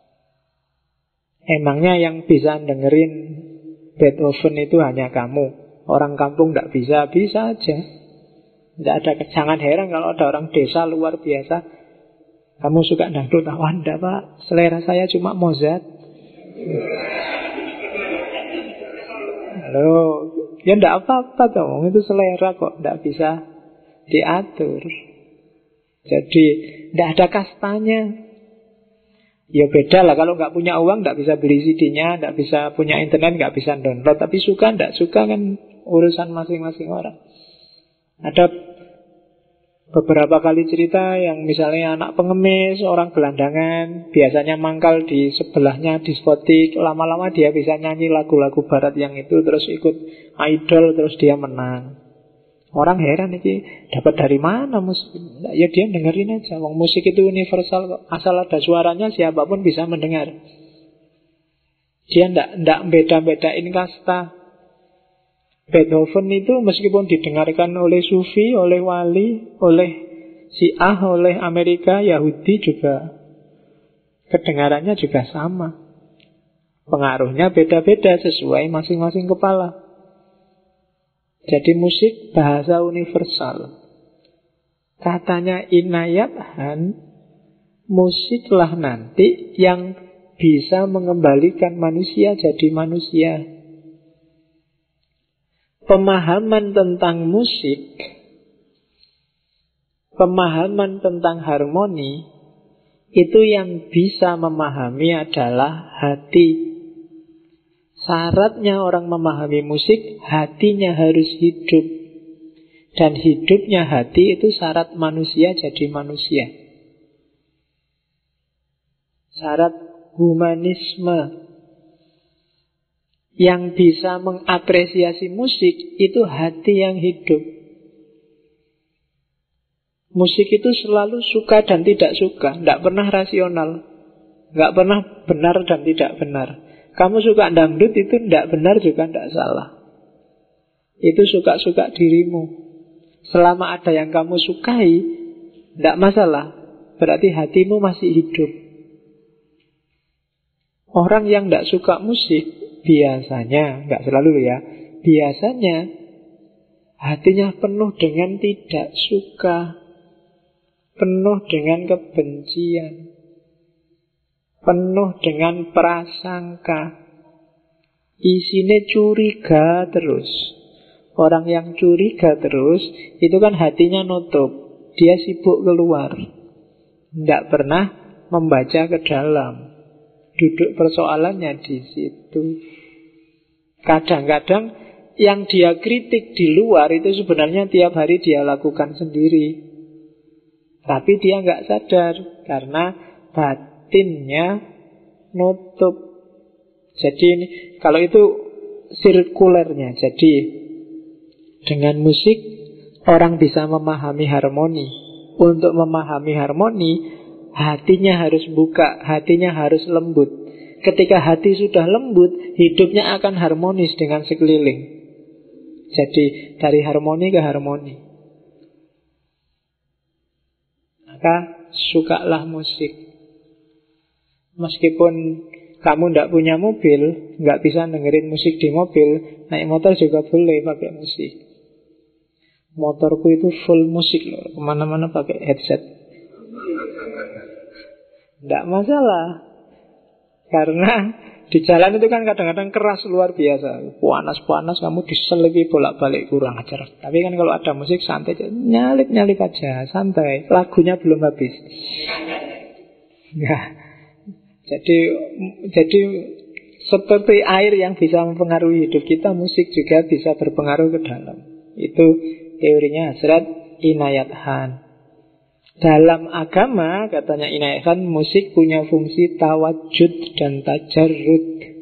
Emangnya yang bisa dengerin Beethoven itu hanya kamu? Orang kampung tidak bisa? Bisa aja. Tidak ada, jangan heran kalau ada orang desa luar biasa. Kamu suka dangdut? Wah, enggak Pak, selera saya cuma Mozart. Halo, ya enggak apa-apa dong, itu selera kok, enggak bisa diatur. Jadi tidak ada kastanya. Ya beda lah, kalau nggak punya uang nggak bisa beli CD-nya, nggak bisa punya internet, nggak bisa download. Tapi suka nggak suka kan urusan masing-masing orang. Ada beberapa kali cerita yang misalnya anak pengemis, orang gelandangan, biasanya mangkal di sebelahnya diskotik, lama-lama dia bisa nyanyi lagu-lagu barat yang itu, terus ikut idol, terus dia menang. Orang heran ini dapat dari mana musik? Ya dia dengerin aja. Wong musik itu universal kok. Asal ada suaranya siapapun bisa mendengar. Dia ndak beda-bedain kasta. Beethoven itu meskipun didengarkan oleh Sufi, oleh wali, oleh Syiah, oleh Amerika, Yahudi juga kedengarannya juga sama. Pengaruhnya beda-beda sesuai masing-masing kepala. Jadi musik bahasa universal. Katanya Inayat Han, musiklah nanti yang bisa mengembalikan manusia jadi manusia. Pemahaman tentang musik, pemahaman tentang harmoni, itu yang bisa memahami adalah hati. Syaratnya orang memahami musik, hatinya harus hidup. Dan hidupnya hati itu syarat manusia jadi manusia. Syarat humanisme. Yang bisa mengapresiasi musik itu hati yang hidup. Musik itu selalu suka dan tidak suka, tidak pernah rasional, tidak pernah benar dan tidak benar. Kamu suka dangdut itu tidak benar juga tidak salah. Itu suka-suka dirimu. Selama ada yang kamu sukai, tidak masalah. Berarti hatimu masih hidup. Orang yang tidak suka musik, biasanya, nggak selalu ya, biasanya hatinya penuh dengan tidak suka, penuh dengan kebencian, penuh dengan prasangka, isinya curiga terus. Orang yang curiga terus, itu kan hatinya nutup, dia sibuk keluar, tidak pernah membaca ke dalam. Duduk persoalannya di situ. Kadang-kadang yang dia kritik di luar itu sebenarnya tiap hari dia lakukan sendiri. Tapi dia nggak sadar karena batinnya nutup. Jadi ini, kalau itu sirkulernya. Jadi dengan musik orang bisa memahami harmoni. Untuk memahami harmoni, hatinya harus buka, hatinya harus lembut. Ketika hati sudah lembut, hidupnya akan harmonis dengan sekeliling. Jadi dari harmoni ke harmoni. Maka sukalah musik. Meskipun kamu tidak punya mobil, nggak bisa dengerin musik di mobil, naik motor juga boleh pakai musik. Motorku itu full musik loh, kemana-mana pakai headset. Tidak masalah. Karena di jalan itu kan kadang-kadang keras luar biasa. Panas-panas kamu diselipi bolak-balik, kurang ajar. Tapi kan kalau ada musik santai, nyalip-nyalip aja, santai. Lagunya belum habis. Nah, jadi seperti air yang bisa mempengaruhi hidup kita, musik juga bisa berpengaruh ke dalam. Itu teorinya Hazrat Inayat Khan. Dalam agama, katanya Inayat Khan, musik punya fungsi tawajud dan tajarrud.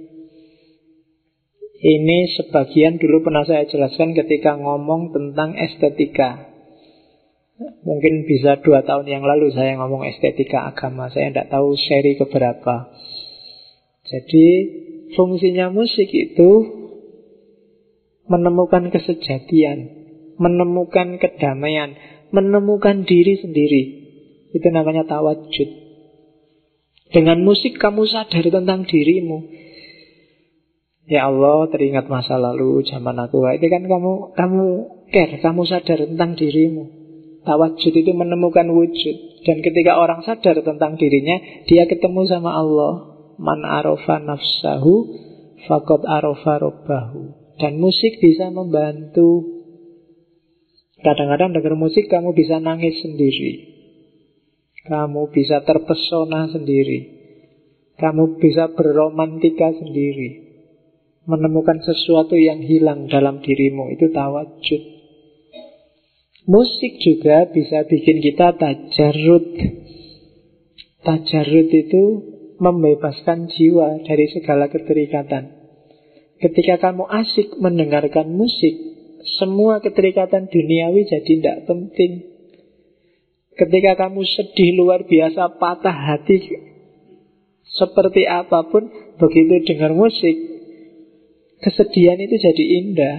Ini sebagian dulu pernah saya jelaskan ketika ngomong tentang estetika. Mungkin bisa 2 tahun yang lalu saya ngomong estetika agama. Saya tidak tahu seri keberapa. Jadi fungsinya musik itu menemukan kesejatian, menemukan kedamaian, menemukan diri sendiri. Itu namanya tawajud. Dengan musik kamu sadar tentang dirimu. Ya Allah, teringat masa lalu zaman aku. Itu kan kamu care, kamu sadar tentang dirimu. Tawajud itu menemukan wujud. Dan ketika orang sadar tentang dirinya, dia ketemu sama Allah. Man arofa nafsahu faqad arofa robbahu. Dan musik bisa membantu. Kadang-kadang dengar musik kamu bisa nangis sendiri, kamu bisa terpesona sendiri, kamu bisa berromantika sendiri, menemukan sesuatu yang hilang dalam dirimu. Itu tawajud. Musik juga bisa bikin kita tajarrud. Tajarrud itu membebaskan jiwa dari segala keterikatan. Ketika kamu asik mendengarkan musik, semua keterikatan duniawi jadi tidak penting. Ketika kamu sedih luar biasa, patah hati seperti apapun, begitu dengar musik, kesedihan itu jadi indah.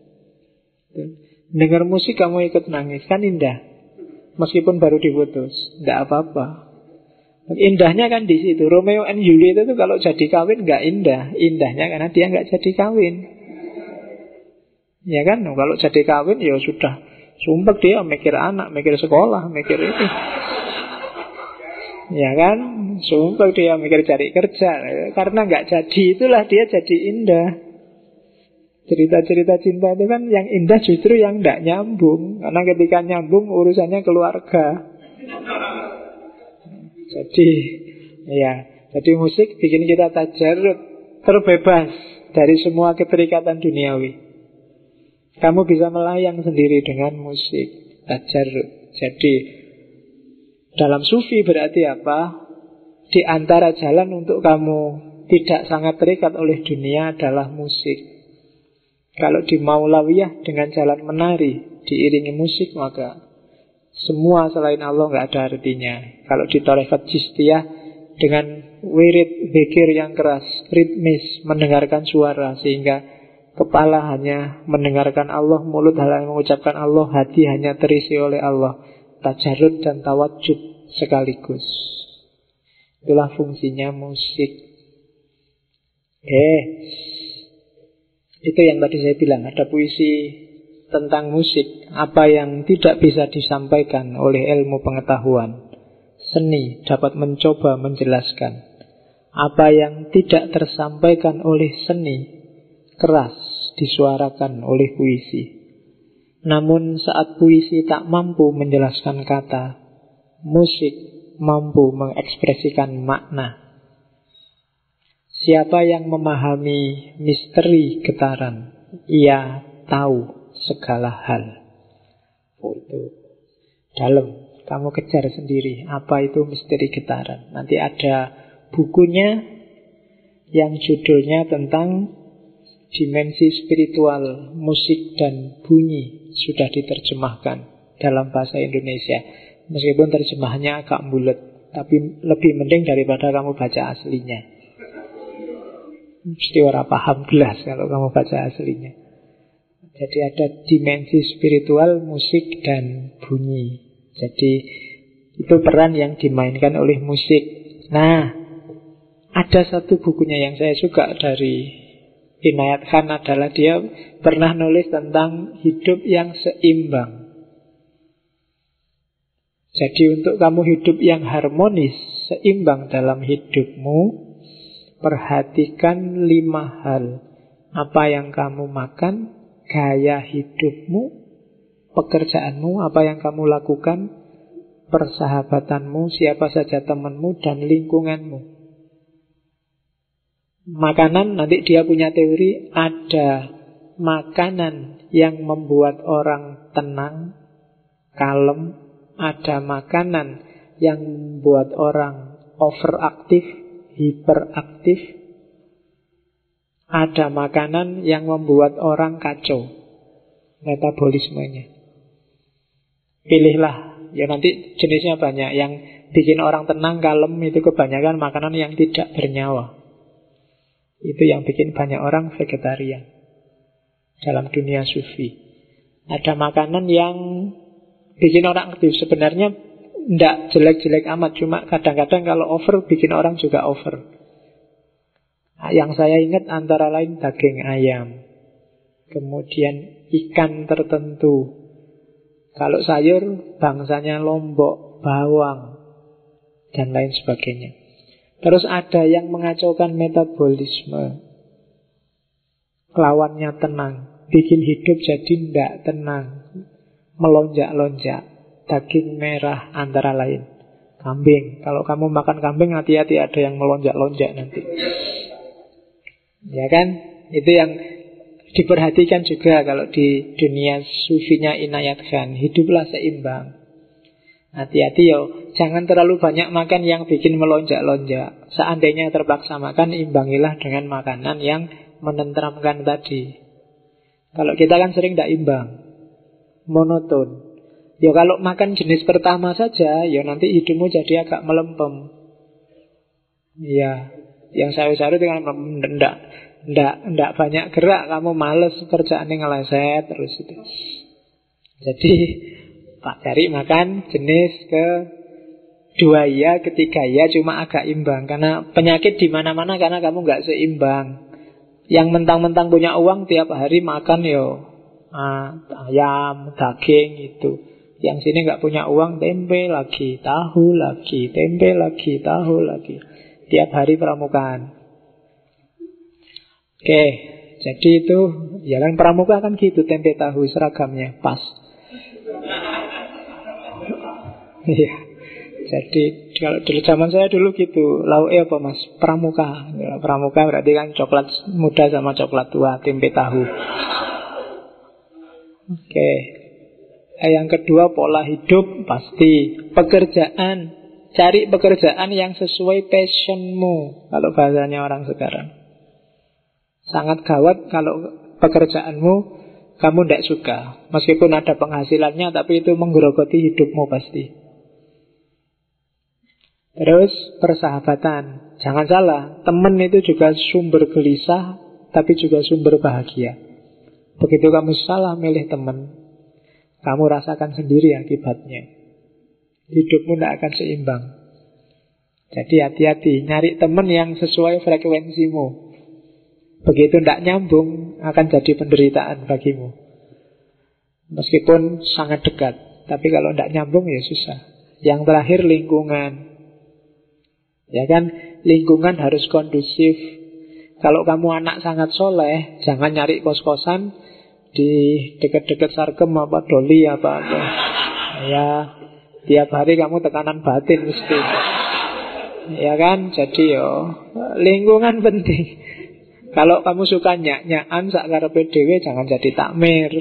Dengar musik kamu ikut nangis, kan indah. Meskipun baru diputus, tidak apa-apa. Indahnya kan di situ. Romeo and Juliet itu kalau jadi kawin nggak indah. Indahnya karena dia nggak jadi kawin. Ya kan, kalau jadi kawin ya sudah sumpah dia mikir anak, mikir sekolah, mikir itu. Ya kan, sumpah dia mikir cari kerja. Karena nggak jadi, itulah dia jadi indah. Cerita-cerita cinta itu kan yang indah justru yang nggak nyambung. Karena ketika nyambung urusannya keluarga. Jadi musik bikin kita tajarrud, terbebas dari semua keterikatan duniawi. Kamu bisa melayang sendiri dengan musik, tajarrud. Jadi dalam sufi berarti apa? Di antara jalan untuk kamu tidak sangat terikat oleh dunia adalah musik. Kalau di Maulawiyah dengan jalan menari diiringi musik, maka semua selain Allah nggak ada artinya. Kalau di Tarekat Chistiyah dengan wirid zikir yang keras, ritmis, mendengarkan suara, sehingga kepala hanya mendengarkan Allah, mulut hanya mengucapkan Allah, hati hanya terisi oleh Allah. Tajarrud dan tawajud sekaligus. Itulah fungsinya musik. Itu yang tadi saya bilang, ada puisi tentang musik, apa yang tidak bisa disampaikan oleh ilmu pengetahuan. Seni dapat mencoba menjelaskan. Apa yang tidak tersampaikan oleh seni, keras disuarakan oleh puisi. Namun saat puisi tak mampu menjelaskan kata, musik mampu mengekspresikan makna. Siapa yang memahami misteri getaran, ia tahu segala hal. Itu dalam. Kamu kejar sendiri apa itu misteri getaran. Nanti ada bukunya yang judulnya tentang dimensi spiritual musik dan bunyi. Sudah diterjemahkan dalam bahasa Indonesia. Meskipun terjemahannya agak bulet, tapi lebih mending daripada kamu baca aslinya. Mesti orang paham gelas kalau kamu baca aslinya. Jadi ada dimensi spiritual musik dan bunyi. Jadi itu peran yang dimainkan oleh musik. Nah, Ada satu bukunya yang saya suka dari Inayat Khan adalah dia pernah nulis tentang hidup yang seimbang. Jadi untuk kamu hidup yang harmonis, seimbang dalam hidupmu, perhatikan 5 hal. Apa yang kamu makan, gaya hidupmu, pekerjaanmu, apa yang kamu lakukan, persahabatanmu, siapa saja temanmu, dan lingkunganmu. Makanan, nanti dia punya teori, ada makanan yang membuat orang tenang, kalem, ada makanan yang membuat orang overaktif, hiperaktif, ada makanan yang membuat orang kacau, metabolismenya. Pilihlah, ya nanti jenisnya banyak. Yang bikin orang tenang, kalem itu kebanyakan makanan yang tidak bernyawa. Itu yang bikin banyak orang vegetarian dalam dunia sufi. Ada makanan yang bikin orang aktif. Sebenarnya tidak jelek-jelek amat, cuma kadang-kadang kalau over bikin orang juga over. Yang saya ingat antara lain daging ayam, kemudian ikan tertentu. Kalau sayur bangsanya lombok, bawang, dan lain sebagainya. Terus ada yang mengacaukan metabolisme, lawannya tenang, bikin hidup jadi tidak tenang, melonjak-lonjak. Daging merah antara lain kambing. Kalau kamu makan kambing, hati-hati ada yang melonjak-lonjak nanti. Ya kan? Itu yang diperhatikan juga kalau di dunia sufinya Inayat Khan. Hiduplah seimbang. Hati-hati yo, jangan terlalu banyak makan yang bikin melonjak-lonjak. Seandainya terpaksa makan, imbangilah dengan makanan yang menenteramkan tadi. Kalau kita kan sering tidak imbang, monoton. Ya kalau makan jenis pertama saja, ya nanti hidupmu jadi agak melempem. Ya, yang sayur-sayur dengan ndak banyak gerak, kamu males kerjaannya ngeleset terus itu. Jadi Pak cari makan jenis kedua ya, ketiga ya, cuma agak imbang. Karena penyakit di mana-mana karena kamu nggak seimbang. Yang mentang-mentang punya uang tiap hari makan ayam, daging itu. Yang sini nggak punya uang, tempe lagi, tahu lagi, tempe lagi, tahu lagi. Tiap hari pramukaan. Oke, jadi itu ya kan pramuka kan gitu, tempe tahu seragamnya pas. Iya. Jadi kalau dulu zaman saya dulu gitu, lauknya apa mas? Pramuka. Ya, pramuka berarti kan coklat muda sama coklat tua, tempe tahu. Oke. Yang kedua pola hidup pasti. Pekerjaan, cari pekerjaan yang sesuai passionmu. Kalau bahasanya orang sekarang. Sangat gawat kalau pekerjaanmu kamu tidak suka. Meskipun ada penghasilannya, tapi itu menggerogoti hidupmu pasti. Terus persahabatan. Jangan salah, teman itu juga sumber gelisah, tapi juga sumber bahagia. Begitu kamu salah milih teman, kamu rasakan sendiri akibatnya. Hidupmu tidak akan seimbang. Jadi hati-hati, nyari teman yang sesuai frekuensimu. Begitu tidak nyambung, akan jadi penderitaan bagimu. Meskipun sangat dekat, tapi kalau tidak nyambung ya susah. Yang terakhir lingkungan. Ya kan, lingkungan harus kondusif. Kalau kamu anak sangat soleh, jangan nyari kos-kosan di dekat-dekat Sarkem apa Doli apa. Ya, tiap hari kamu tekanan batin mesti. Ya kan, jadi lingkungan penting. Kalau kamu suka nyak-nyakan sak karepe dhewe, jangan jadi takmir.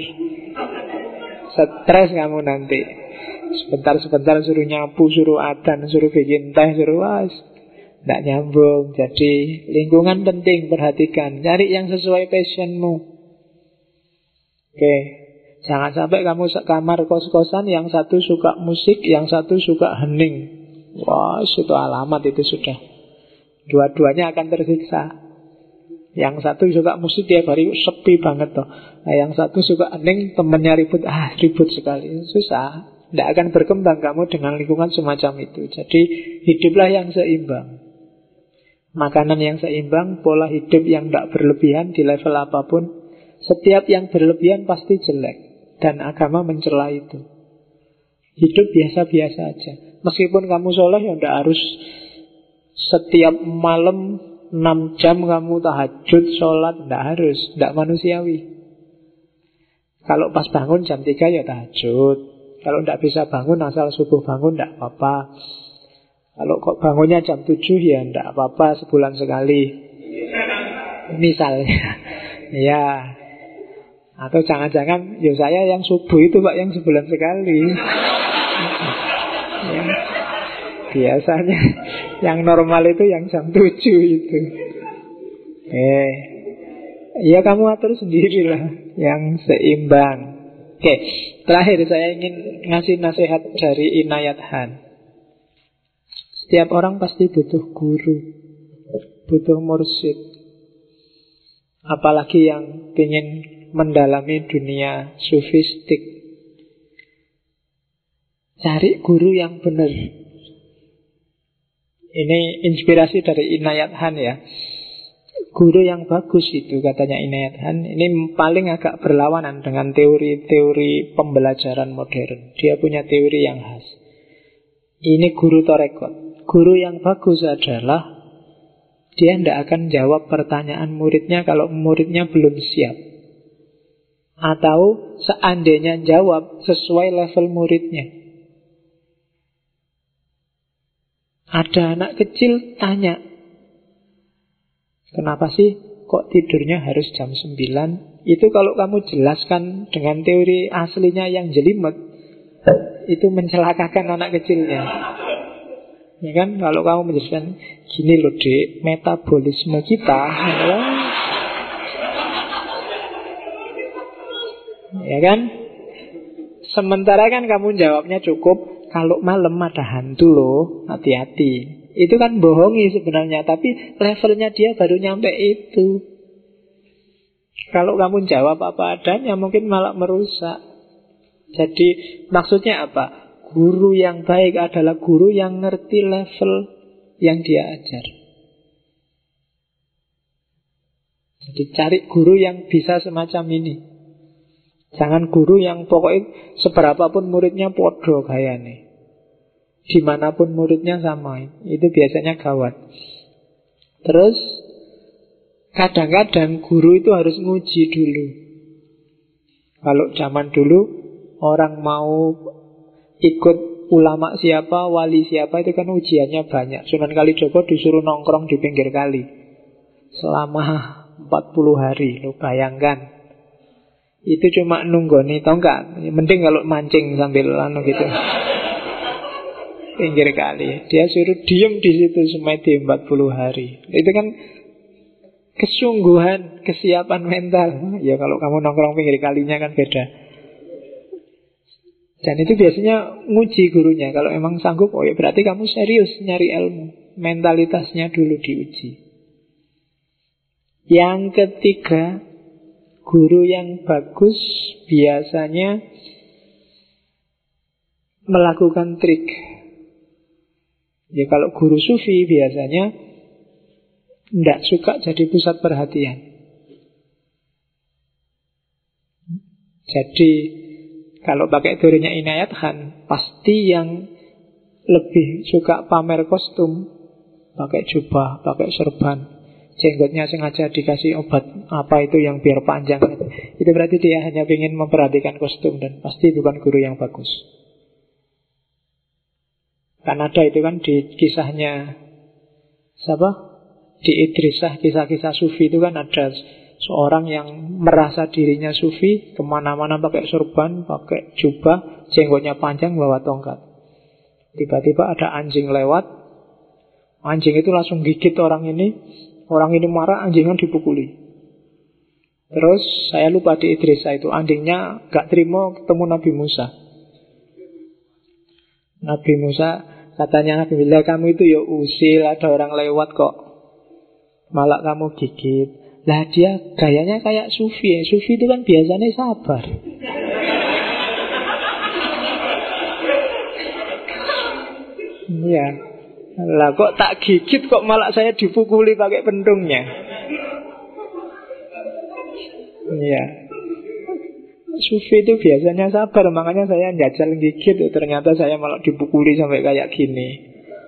Stres kamu nanti. Sebentar-sebentar suruh nyapu, suruh adan, suruh bikin teh, suruh tidak nyambung. Jadi lingkungan penting, perhatikan. Cari yang sesuai passionmu. Oke. Jangan sampai kamu kamar kos-kosan, yang satu suka musik, yang satu suka hening. Wah, itu alamat itu sudah. Dua-duanya akan tersiksa. Yang satu suka musik tiap hari sepi banget toh. Nah, yang satu suka hening, temennya ribut, ribut sekali. Susah. Tidak akan berkembang kamu dengan lingkungan semacam itu. Jadi hiduplah yang seimbang. Makanan yang seimbang, pola hidup yang tidak berlebihan di level apapun. Setiap yang berlebihan pasti jelek. Dan agama mencela itu. Hidup biasa-biasa aja. Meskipun kamu soleh, ya tidak harus setiap malam 6 jam kamu tahajud, sholat. Tidak harus, tidak manusiawi. Kalau pas bangun jam 3 ya tahajud. Kalau tidak bisa bangun, asal subuh bangun tidak apa-apa. Kalau kok bangunnya jam 7 ya tidak apa-apa, sebulan sekali misalnya. Ya. Atau jangan-jangan ya saya yang subuh itu Pak, yang sebulan sekali. Ya. Biasanya yang normal itu yang jam 7 itu. Ya kamu atur sendirilah yang seimbang. Oke, terakhir saya ingin ngasih nasihat dari Inayat Han. Setiap orang pasti butuh guru, butuh mursyid. Apalagi yang ingin mendalami dunia sufistik. Cari guru yang benar. Ini inspirasi dari Inayat Han ya. Guru yang bagus itu katanya Inayat Han. Ini paling agak berlawanan dengan teori-teori pembelajaran modern. Dia punya teori yang khas. Ini guru torekot. Guru yang bagus adalah dia tidak akan jawab pertanyaan muridnya kalau muridnya belum siap. Atau seandainya jawab sesuai level muridnya. Ada anak kecil tanya, kenapa sih kok tidurnya harus jam 9? Itu kalau kamu jelaskan dengan teori aslinya yang jelimet, itu mencelakakan anak kecilnya. Ya kan, kalau kamu menjelaskan gini loh Dek, metabolisme kita ya kan. Sementara kan kamu jawabnya cukup, kalau malam ada hantu loh, hati-hati. Itu kan bohongi sebenarnya, tapi levelnya dia baru nyampe itu. Kalau kamu jawab apa adanya mungkin malah merusak. Jadi maksudnya apa? Guru yang baik adalah guru yang ngerti level yang dia ajar. Jadi cari guru yang bisa semacam ini. Jangan guru yang pokoknya seberapapun muridnya podo gayane. Dimanapun muridnya sama. Itu biasanya gawat. Terus kadang-kadang guru itu harus nguji dulu. Kalau zaman dulu orang mau ikut ulama siapa, wali siapa, itu kan ujiannya banyak. Sunan Kalijogo disuruh nongkrong di pinggir kali selama 40 hari. Lo bayangkan. Itu cuma nunggoni tongkat. Mending kalau mancing sambil gitu pinggir kali. Dia suruh diem di situ semedi 40 hari. Itu kan kesungguhan, kesiapan mental. Ya kalau kamu nongkrong pinggir kalinya kan beda. Dan itu biasanya nguji gurunya. Kalau emang sanggup, oh ya berarti kamu serius nyari ilmu. Mentalitasnya dulu diuji. Yang ketiga, guru yang bagus biasanya melakukan trik. Ya kalau guru sufi biasanya tidak suka jadi pusat perhatian. Jadi kalau pakai teorinya Inayat Han, pasti yang lebih suka pamer kostum, pakai jubah, pakai serban, jenggotnya sengaja dikasih obat apa itu yang biar panjang, itu berarti dia hanya ingin memperhatikan kostum. Dan pasti bukan guru yang bagus. Kan ada itu kan di kisahnya siapa? Di Idrisah, kisah-kisah sufi itu kan ada seorang yang merasa dirinya sufi, kemana-mana pakai sorban, pakai jubah, jenggotnya panjang, bawa tongkat. Tiba-tiba ada anjing lewat, anjing itu langsung gigit orang ini marah, anjingnya dipukuli. Terus saya lupa di Idrisah itu, anjingnya gak terima ketemu Nabi Musa. Nabi Musa katanya, Nabi Billah kamu itu ya usil, ada orang lewat kok malah kamu gigit. Lah dia gayanya kayak sufi. Sufi itu kan biasanya sabar. Ya, Lah kok tak gigit kok malah saya dipukuli pakai pentungnya. Iya. Sufi itu biasanya sabar, makanya saya jajal gigit, ternyata saya malah dipukuli sampai kayak gini.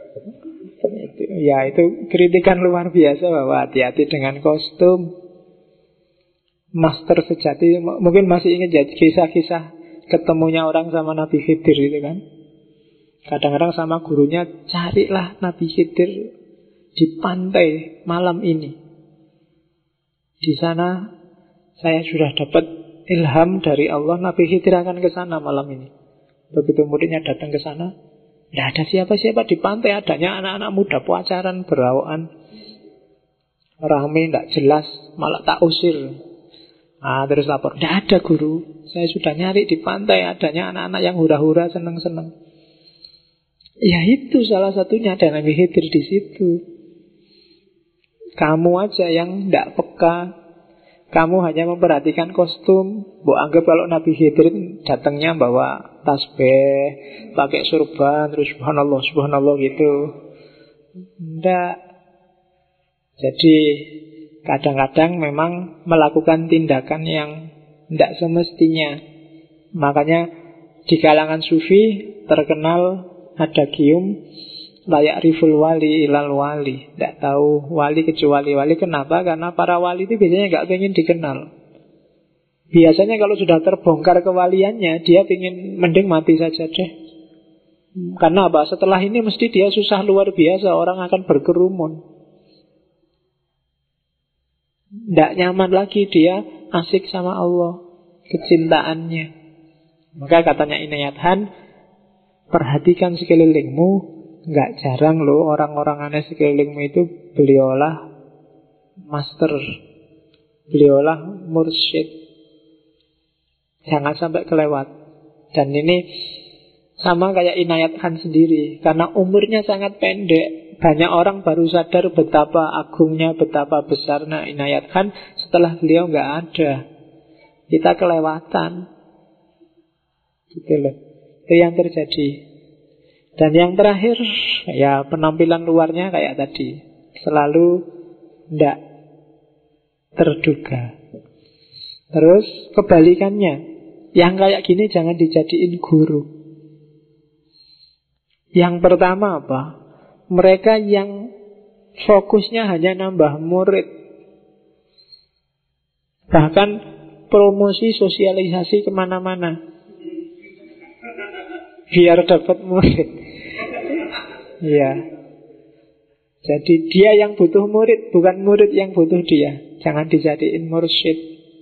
Ya itu kritikan luar biasa bahwa hati-hati dengan kostum. Master sejati, mungkin masih ingat ya kisah-kisah ketemunya orang sama Nabi Khidir itu kan. Kadang-kadang sama gurunya, carilah Nabi Khidir di pantai malam ini. Di sana saya sudah dapat ilham dari Allah, Nabi Khidir akan ke sana malam ini. Begitu muridnya datang ke sana, tidak ada siapa-siapa di pantai, adanya anak-anak muda pacaran, berawaan, rame, tidak jelas, malah tak usir. Terus lapor, tidak ada guru, saya sudah nyari di pantai, adanya anak-anak yang hura-hura, senang-senang. Ya itu salah satunya, ada Nabi Khidir di situ. Kamu aja yang tidak peka. Kamu hanya memperhatikan kostum. Mbok anggap kalau Nabi Khidir datangnya bawa tasbih, pakai surban, terus subhanallah, subhanallah gitu. Tidak. Jadi kadang-kadang memang melakukan tindakan yang tidak semestinya. Makanya di kalangan sufi terkenal ada gium layak riful wali ilal wali. Tidak tahu wali kecuali wali. Kenapa? Karena para wali itu biasanya nggak pengen dikenal. Biasanya kalau sudah terbongkar kewaliannya, dia pengen mending mati saja deh. Karena apa? Setelah ini mesti dia susah luar biasa, orang akan berkerumun. Tidak nyaman lagi, dia asik sama Allah, kecintaannya. Maka katanya Inayat Han, perhatikan sekelilingmu. Nggak jarang loh orang-orang aneh sekelilingmu itu beliaulah master, beliaulah mursyid. Jangan sampai kelewat. Dan ini sama kayak Inayat Han sendiri, karena umurnya sangat pendek. Banyak orang baru sadar betapa agungnya, betapa besarnya Inayat Han setelah beliau nggak ada. Kita kelewatan. Gitu loh. Itu yang terjadi. Dan yang terakhir, ya penampilan luarnya kayak tadi, selalu tidak terduga. Terus kebalikannya, yang kayak gini jangan dijadiin guru. Yang pertama apa? Mereka yang fokusnya hanya nambah murid. Bahkan promosi sosialisasi kemana-mana biar dapat murid. Ya. Jadi dia yang butuh murid, bukan murid yang butuh dia. Jangan dijadiin mursyid.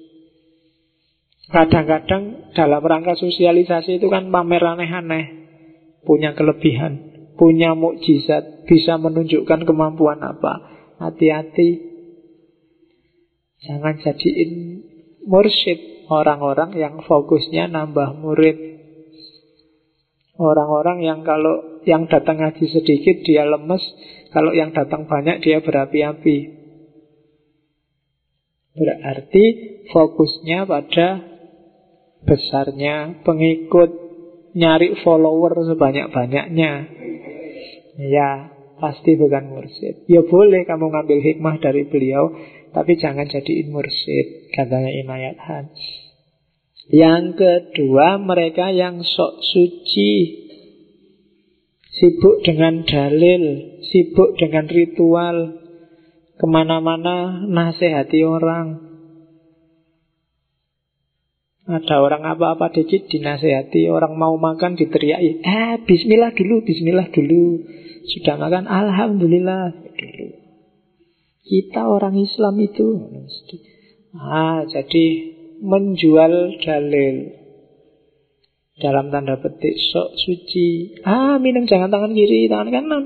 Kadang-kadang dalam rangka sosialisasi itu kan pamer aneh-aneh, punya kelebihan, punya mukjizat, bisa menunjukkan kemampuan apa. Hati-hati. Jangan jadiin mursyid orang-orang yang fokusnya nambah murid. Orang-orang yang kalau yang datang ngaji sedikit dia lemes, kalau yang datang banyak dia berapi-api. Berarti fokusnya pada besarnya pengikut, nyari follower sebanyak-banyaknya. Ya, pasti bukan mursyid. Ya boleh kamu ngambil hikmah dari beliau, tapi jangan jadiin mursyid, katanya Inayat Han. Yang kedua, mereka yang sok suci, sibuk dengan dalil, sibuk dengan ritual, kemana-mana nasihati orang. Ada orang apa-apa dikit dinasihati, orang mau makan diteriaki, bismillah dulu, bismillah dulu. Sudah makan, alhamdulillah dulu. Kita orang Islam itu jadi menjual dalil, dalam tanda petik sok suci. Minum jangan tangan kiri, tangan kanan.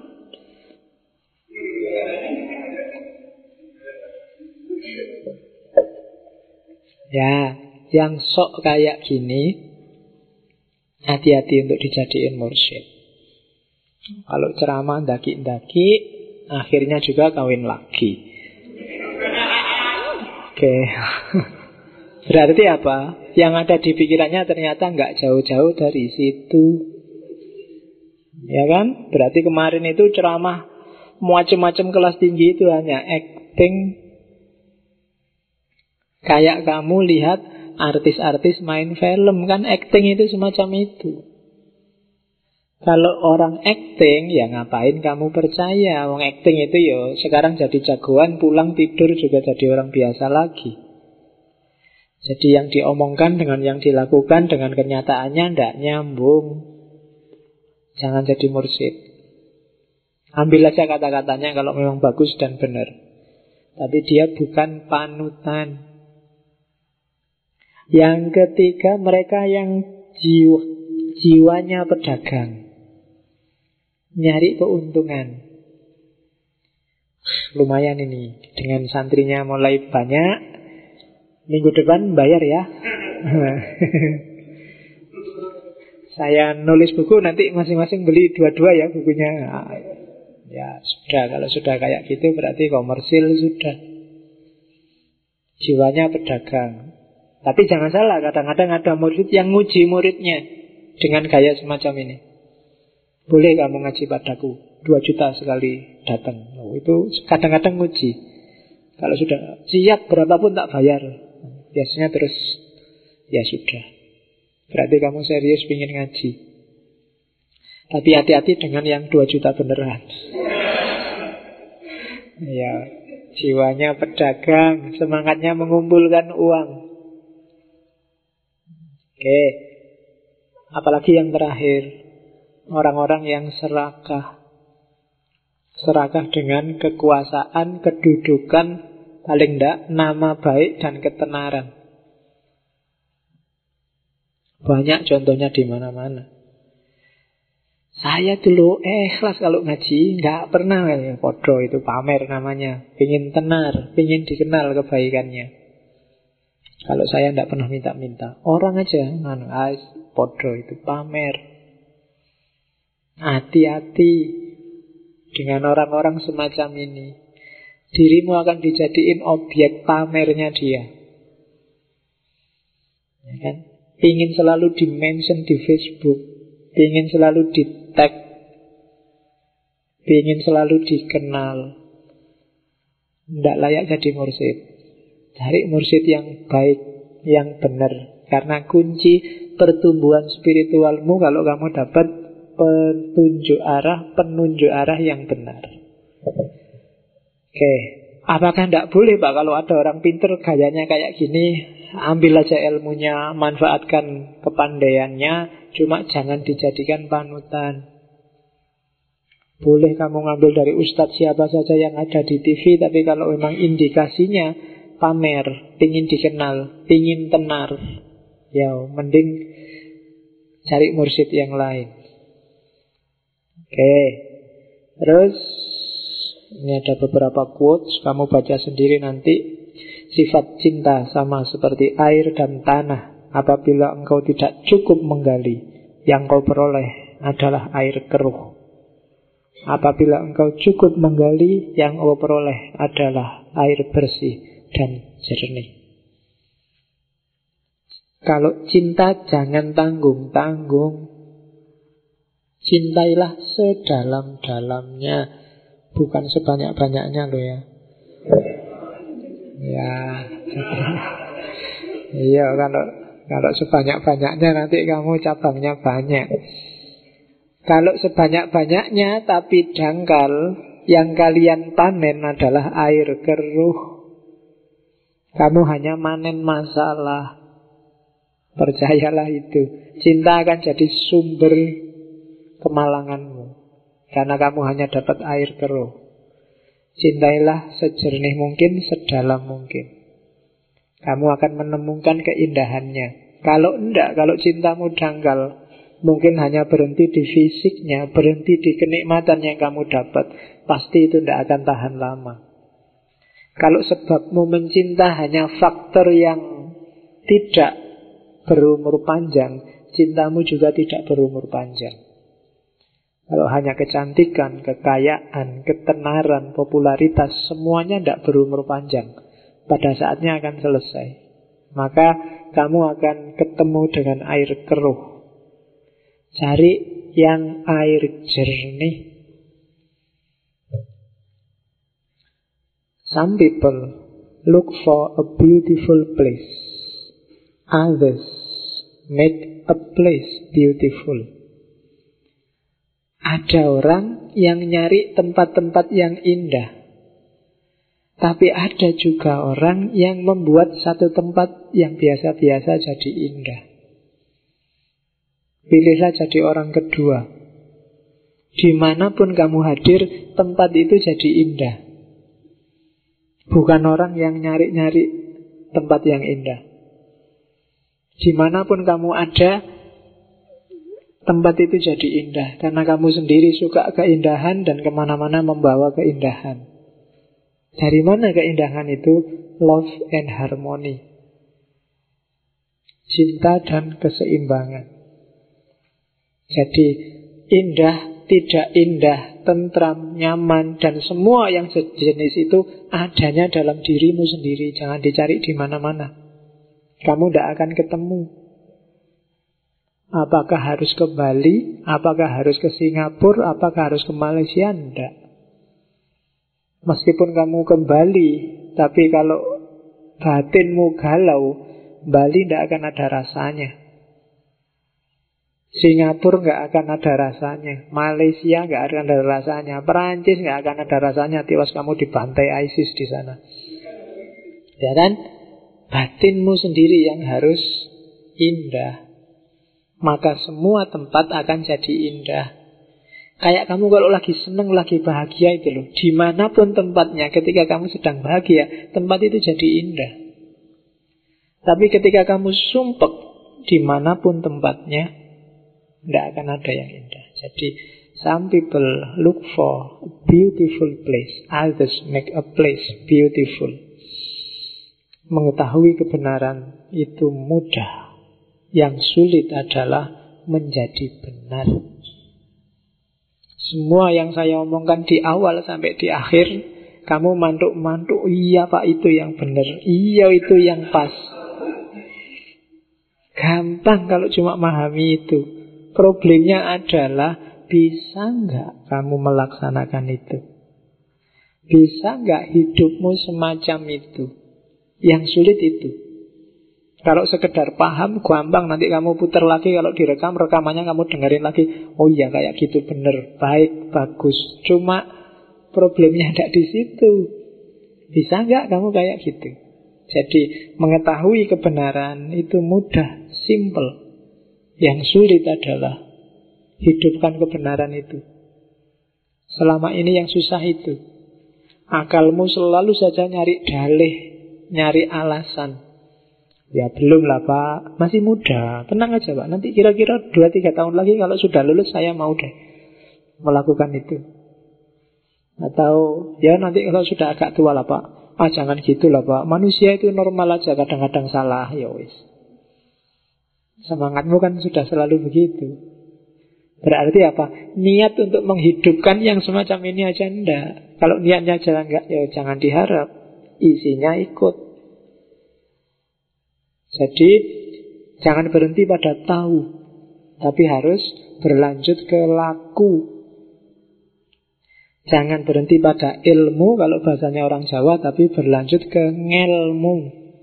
Ya, yang sok kayak gini hati-hati untuk dijadiin mursyid. Kalau ceramah ndaki-ndaki, akhirnya juga kawin lagi. Oke. Berarti apa? Yang ada di pikirannya ternyata nggak jauh-jauh dari situ. Ya kan? Berarti kemarin itu ceramah macam-macam kelas tinggi itu hanya acting. Kayak kamu lihat artis-artis main film, kan acting itu semacam itu. Kalau orang acting, ya ngapain kamu percaya? Wong acting itu ya sekarang jadi jagoan, pulang tidur juga jadi orang biasa lagi. Jadi yang diomongkan dengan yang dilakukan, dengan kenyataannya tidak nyambung. Jangan jadi mursyid. Ambil aja kata-katanya kalau memang bagus dan benar. Tapi dia bukan panutan. Yang ketiga, mereka yang jiwanya pedagang, nyari keuntungan. Lumayan ini, dengan santrinya mulai banyak, minggu depan bayar ya. Saya nulis buku, nanti masing-masing beli dua-dua ya bukunya. Ya sudah, kalau sudah kayak gitu berarti komersil sudah. Jiwanya pedagang. Tapi jangan salah, kadang-kadang ada murid yang nguji muridnya dengan gaya semacam ini. Boleh kamu ngaji padaku 2 juta sekali datang. Itu kadang-kadang nguji. Kalau sudah siap berapapun tak bayar, biasanya terus ya sudah. Berarti kamu serius ingin ngaji. Tapi hati-hati dengan yang 2 juta beneran. Ya, jiwanya pedagang, semangatnya mengumpulkan uang. Oke. Apalagi yang terakhir, orang-orang yang serakah. Serakah dengan kekuasaan, kedudukan, paling tidak nama baik dan ketenaran. Banyak contohnya di mana-mana. Saya dulu ikhlas kalau ngaji, nggak pernah ya, podo itu pamer namanya. Pingin tenar, pingin dikenal kebaikannya. Kalau saya tidak pernah minta-minta, orang aja, podo itu pamer. Hati-hati dengan orang-orang semacam ini. Dirimu akan dijadiin objek pamernya dia. Ya kan? Ingin selalu di-mention di Facebook, ingin selalu di-tag, ingin selalu dikenal. Tidak layak jadi mursyid. Cari mursyid yang baik, yang benar. Karena kunci pertumbuhan spiritualmu kalau kamu dapat penunjuk arah yang benar. Oke. Apakah tidak boleh Pak kalau ada orang pinter gayanya kayak gini? Ambil aja ilmunya, manfaatkan kepandaiannya, cuma jangan dijadikan panutan. Boleh kamu ngambil dari ustadz siapa saja yang ada di TV, tapi kalau memang indikasinya pamer, pingin dikenal, pingin tenar, ya mending cari mursyid yang lain. Oke. Terus ini ada beberapa quotes, kamu baca sendiri nanti. Sifat cinta sama seperti air dan tanah. Apabila engkau tidak cukup menggali, yang kau peroleh adalah air keruh. Apabila engkau cukup menggali, yang kau peroleh adalah air bersih dan jernih. Kalau cinta jangan tanggung-tanggung. Cintailah sedalam-dalamnya, bukan sebanyak-banyaknya loh ya. Ya. Iya, kalau sebanyak-banyaknya nanti kamu cabangnya banyak. Kalau sebanyak-banyaknya tapi dangkal, yang kalian panen adalah air keruh. Kamu hanya manen masalah. Percayalah itu. Cinta akan jadi sumber kemalanganmu, karena kamu hanya dapat air keruh. Cintailah sejernih mungkin, sedalam mungkin. Kamu akan menemukan keindahannya. Kalau enggak, kalau cintamu dangkal, mungkin hanya berhenti di fisiknya, berhenti di kenikmatan yang kamu dapat, pasti itu tidak akan tahan lama. Kalau sebabmu mencinta hanya faktor yang tidak berumur panjang, cintamu juga tidak berumur panjang. Kalau hanya kecantikan, kekayaan, ketenaran, popularitas, semuanya tidak berumur panjang. Pada saatnya akan selesai. Maka kamu akan ketemu dengan air keruh. Cari yang air jernih. Some people look for a beautiful place. Others make a place beautiful. Ada orang yang nyari tempat-tempat yang indah. Tapi ada juga orang yang membuat satu tempat yang biasa-biasa jadi indah. Pilihlah jadi orang kedua. Dimanapun kamu hadir, tempat itu jadi indah. Bukan orang yang nyari-nyari tempat yang indah. Dimanapun kamu ada, tempat itu jadi indah. Karena kamu sendiri suka keindahan dan kemana-mana membawa keindahan. Dari mana keindahan itu? Love and harmony. Cinta dan keseimbangan. Jadi indah, tidak indah, tentram, nyaman, dan semua yang sejenis itu adanya dalam dirimu sendiri. Jangan dicari di mana-mana. Kamu tidak akan ketemu. Apakah harus ke Bali? Apakah harus ke Singapura? Apakah harus ke Malaysia? Tidak. Meskipun kamu ke Bali, tapi kalau batinmu galau, Bali tidak akan ada rasanya. Singapura nggak akan ada rasanya. Malaysia nggak akan ada rasanya. Perancis nggak akan ada rasanya. Tiwas kamu dibantai ISIS di sana. Ya kan? Batinmu sendiri yang harus indah. Maka semua tempat akan jadi indah. Kayak kamu kalau lagi seneng, lagi bahagia itu loh. Dimanapun tempatnya, ketika kamu sedang bahagia, tempat itu jadi indah. Tapi ketika kamu sumpek, dimanapun tempatnya, tidak akan ada yang indah. Jadi, some people look for a beautiful place. Others make a place beautiful. Mengetahui kebenaran itu mudah. Yang sulit adalah menjadi benar. Semua yang saya omongkan di awal sampai di akhir, kamu mantuk-mantuk, iya Pak itu yang benar, iya itu yang pas. Gampang kalau cuma memahami itu. Problemnya adalah bisa nggak kamu melaksanakan itu? Bisa nggak hidupmu semacam itu? Yang sulit itu. Kalau sekedar paham, gampang. Nanti kamu putar lagi, kalau direkam, rekamannya kamu dengerin lagi. Oh iya, kayak gitu bener, baik, bagus. Cuma problemnya ada di situ. Bisa nggak kamu kayak gitu? Jadi mengetahui kebenaran itu mudah, simple. Yang sulit adalah hidupkan kebenaran itu. Selama ini yang susah itu. Akalmu selalu saja nyari dalih, nyari alasan. Ya belum lah Pak, masih muda. Tenang aja Pak, nanti kira-kira 2-3 tahun lagi kalau sudah lulus saya mau deh melakukan itu. Atau ya nanti kalau sudah agak tua lah Pak. Jangan gitu lah Pak, manusia itu normal aja, kadang-kadang salah. Ya wis. Semangatmu kan sudah selalu begitu. Berarti apa? Niat untuk menghidupkan yang semacam ini aja enggak. Kalau niatnya jalan enggak, ya jangan diharap isinya ikut. Jadi jangan berhenti pada tahu, tapi harus berlanjut ke laku. Jangan berhenti pada ilmu, kalau bahasanya orang Jawa, tapi berlanjut ke ngelmu.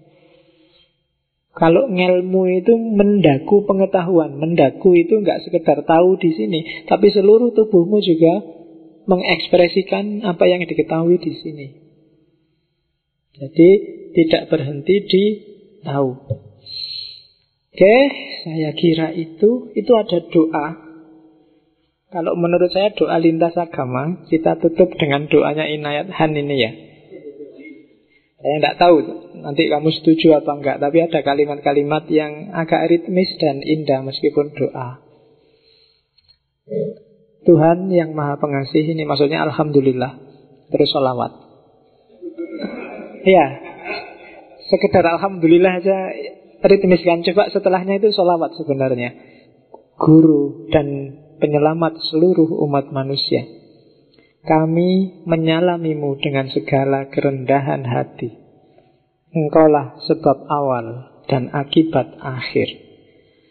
Kalau ngelmu itu mendaku pengetahuan. Mendaku itu enggak sekedar tahu di sini, tapi seluruh tubuhmu juga mengekspresikan apa yang diketahui di sini. Jadi tidak berhenti di tahu. Oke, saya kira itu ada doa. Kalau menurut saya doa lintas agama. Kita tutup dengan doanya Inayat Han ini ya. Saya tidak tahu nanti kamu setuju apa enggak, tapi ada kalimat-kalimat yang agak ritmis dan indah meskipun doa. Tuhan yang Maha Pengasih, ini maksudnya Alhamdulillah. Terus sholawat. Ya, sekedar Alhamdulillah aja ritmiskan. Coba setelahnya itu sholawat sebenarnya. Guru dan penyelamat seluruh umat manusia, kami menyalamimu dengan segala kerendahan hati. Engkaulah sebab awal dan akibat akhir.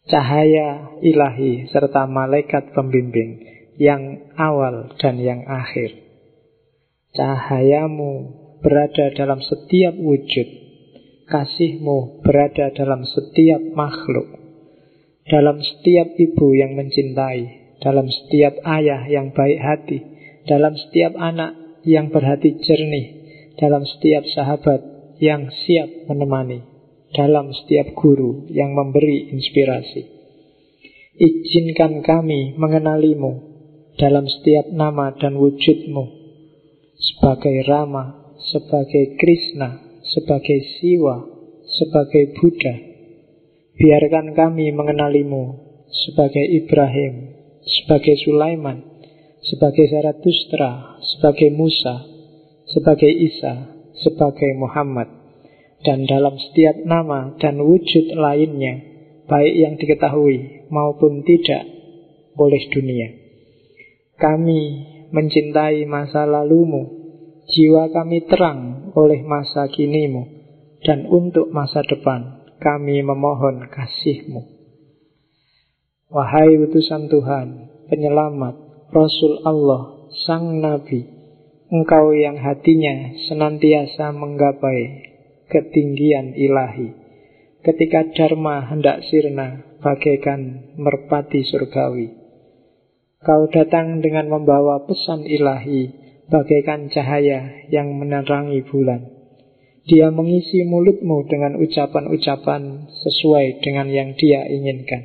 cahaya ilahi serta malaikat pembimbing yang awal dan yang akhir. Cahayamu berada dalam setiap wujud, kasihmu berada dalam setiap makhluk, dalam setiap ibu yang mencintai, dalam setiap ayah yang baik hati, dalam setiap anak yang berhati jernih, dalam setiap sahabat yang siap menemani, dalam setiap guru yang memberi inspirasi. Izinkan kami mengenalimu dalam setiap nama dan wujudmu, sebagai Rama, sebagai Krishna, sebagai Siwa, sebagai Buddha. Biarkan kami mengenalimu sebagai Ibrahim, sebagai Sulaiman, sebagai Zarathustra, sebagai Musa, sebagai Isa, sebagai Muhammad, dan dalam setiap nama dan wujud lainnya, baik yang diketahui maupun tidak oleh dunia. Kami mencintai masa lalumu, jiwa kami terang oleh masa kinimu, dan untuk masa depan kami memohon kasihmu. Wahai utusan Tuhan, penyelamat, Rasul Allah, Sang Nabi, Engkau yang hatinya senantiasa menggapai ketinggian ilahi. Ketika Dharma hendak sirna bagaikan merpati surgawi, Kau datang dengan membawa pesan ilahi bagaikan cahaya yang menerangi bulan. Dia mengisi mulutmu dengan ucapan-ucapan sesuai dengan yang dia inginkan.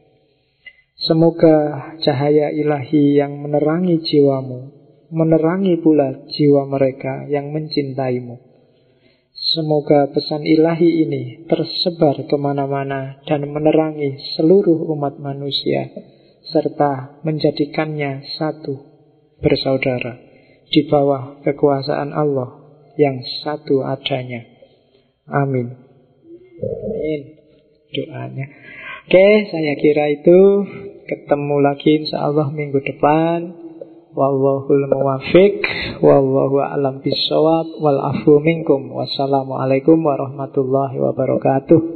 Semoga cahaya ilahi yang menerangi jiwamu menerangi pula jiwa mereka yang mencintaimu. Semoga pesan ilahi ini tersebar kemana-mana dan menerangi seluruh umat manusia, serta menjadikannya satu bersaudara di bawah kekuasaan Allah yang satu adanya. Amin. Amin. Doanya. Oke, saya kira itu. Ketemu lagi insyaallah minggu depan. Wallahul muwaffiq, wallahu a'lam bissawab, wal afu minkum. Wassalamualaikum warahmatullahi wabarakatuh.